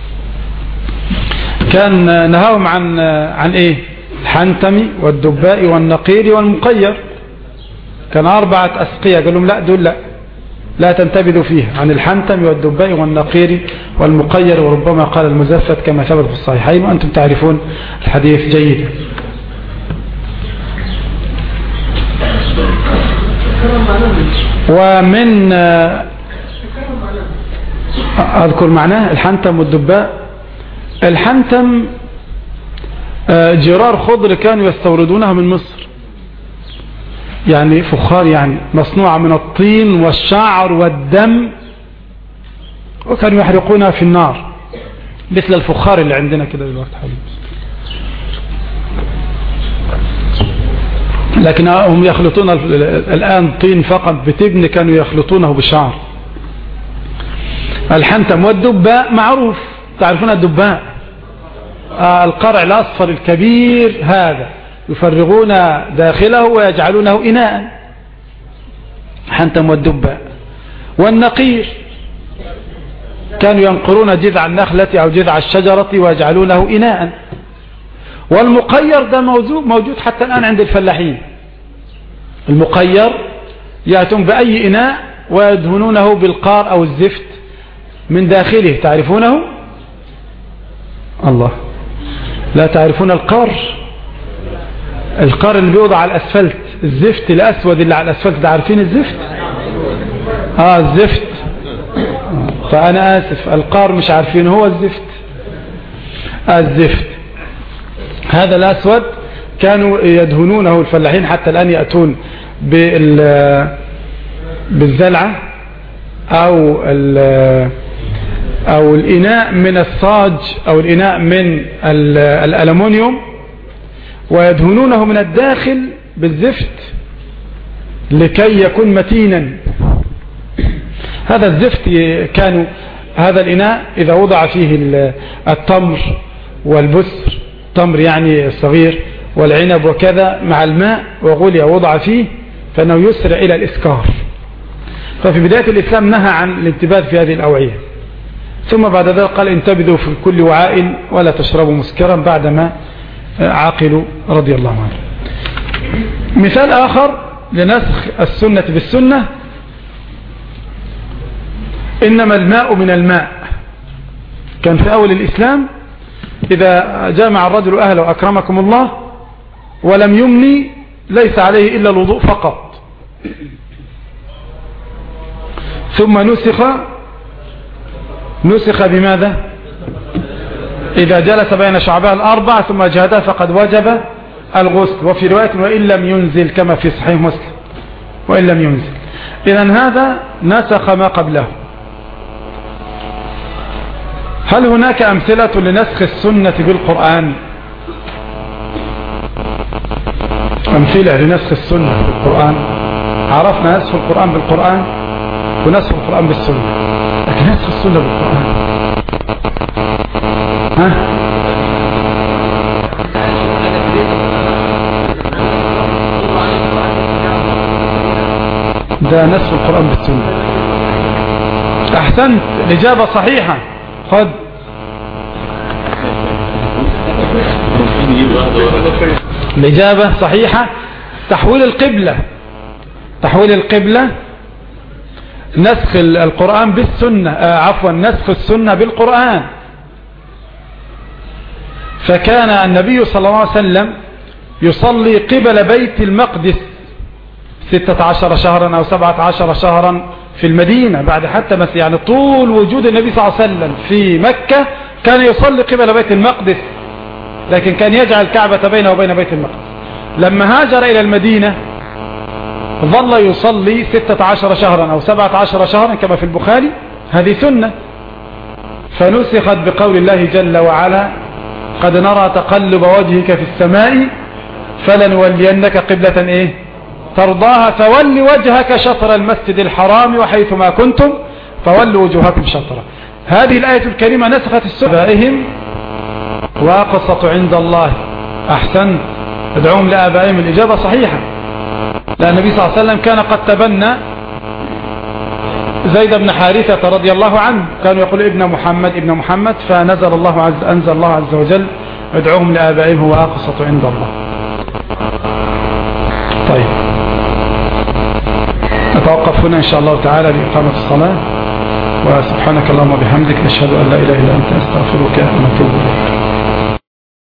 كان نهاهم عن عن ايه؟ الحنتم والدباء والنقير والمقير، كان أربعة أسقية، قال لهم لا دول لا لا تنتبذوا فيها، عن الحنتم والدباء والنقير والمقير، وربما قال المزفت كما ثبت في الصحيحين، وأنتم تعرفون الحديث جيدا. ومن أذكر معناه الحنتم والدباء. الحنتم جرار خضر كانوا يستوردونها من مصر، يعني فخار، يعني مصنوعة من الطين والشعر والدم، وكانوا يحرقونها في النار مثل الفخار اللي عندنا كده دلوقتي حبيبي. لكن هم يخلطون الآن طين فقط بتبن، كانوا يخلطونه بشعر. الحنتم والدباء معروف، تعرفون الدباء آه القرع الأصفر الكبير هذا، يفرغون داخله ويجعلونه إناء، حنتم والدباء. والنقير كانوا ينقرون جذع النخلة أو جذع الشجرة ويجعلونه إناء، والمقير ده موجود, موجود حتى الآن عند الفلاحين. المقير يأتون بأي إناء ويدهنونه بالقار أو الزفت من داخله. تعرفونه؟ الله، لا تعرفون القار؟ القار اللي بيوضع على الأسفلت، الزفت الأسود اللي على الأسفلت ده، عارفين الزفت؟ آه الزفت. فأنا آسف، القار مش عارفين، هو الزفت. آه الزفت هذا الأسود كانوا يدهنونه الفلاحين، حتى الآن يأتون بالزلعة أو أو الإناء من الصاج أو الإناء من الألمنيوم ويدهنونه من الداخل بالزفت لكي يكون متينا. هذا الزفت كانوا هذا الإناء إذا وضع فيه التمر والبسر، تمر يعني الصغير والعنب وكذا مع الماء وغلي ووضع فيه فإنه يسرع إلى الإسكار. ففي بداية الإسلام نهى عن الانتباذ في هذه الأوعية، ثم بعد ذلك قال انتبذوا في كل وعاء ولا تشربوا مسكرا بعدما عاقلوا رضي الله عنه. مثال آخر لنسخ السنة بالسنة: إنما الماء من الماء. كان في أول الإسلام إذا جامع الرجل أهله أكرمكم الله ولم يمني ليس عليه إلا الوضوء فقط. ثم نسخ نسخ بماذا؟ إذا جلس بين شعبها الأربع ثم جهدها فقد وجب الغسل. وفي رواية وإن لم ينزل كما في صحيح مسلم، وإن لم ينزل. إذن هذا نسخ ما قبله. هل هناك أمثلة لنسخ السنة بالقرآن؟ أمثلة لنسخ السنة بالقرآن. عرفنا نسخ القرآن بالقرآن ونسخ القرآن بالسنة، لكن نسخ السنة بالقرآن ها؟ ده نسخ القرآن بالسنة. أحسنت، الإجابة صحيحة. خذ الإجابة صحيحة. تحويل القبلة، تحويل القبلة نسخ القرآن بالسنة، آه عفوا نسخ السنة بالقرآن. فكان النبي صلى الله عليه وسلم يصلي قبل بيت المقدس ستة عشر شهرا أو سبعة عشر شهرا في المدينة، بعد حتى مثل يعني طول وجود النبي صلى الله عليه وسلم في مكة كان يصلي قبل بيت المقدس، لكن كان يجعل الكعبة بينه وبين بيت المقدس. لما هاجر إلى المدينة ظل يصلي ستة عشر شهرا أو سبعة عشر شهرا كما في البخاري، هذه سنة. فنسخت بقول الله جل وعلا: قد نرى تقلب وجهك في السماء فلنولينك قبلة إيه ترضاها فول وجهك شطر المسجد الحرام وحيث ما كنتم فولوا وجوهكم شطرا. هذه الآية الكريمة نسخت السنة وأقسط عند الله. أحسن، ادعوهم لآبائهم. الإجابة صحيحة، لأن النبي صلى الله عليه وسلم كان قد تبنى زيد بن حارثة رضي الله عنه، كانوا يقول ابن محمد ابن محمد، فنزل الله عز أنزل الله عز وجل: ادعوهم لآبائهم هو أقسط عند الله. طيب نتوقف هنا إن شاء الله تعالى لإقامة الصلاة، وسبحانك اللهم وبحمدك نشهد أن لا إله إلا أنت أستغفرك ونتوب إليك.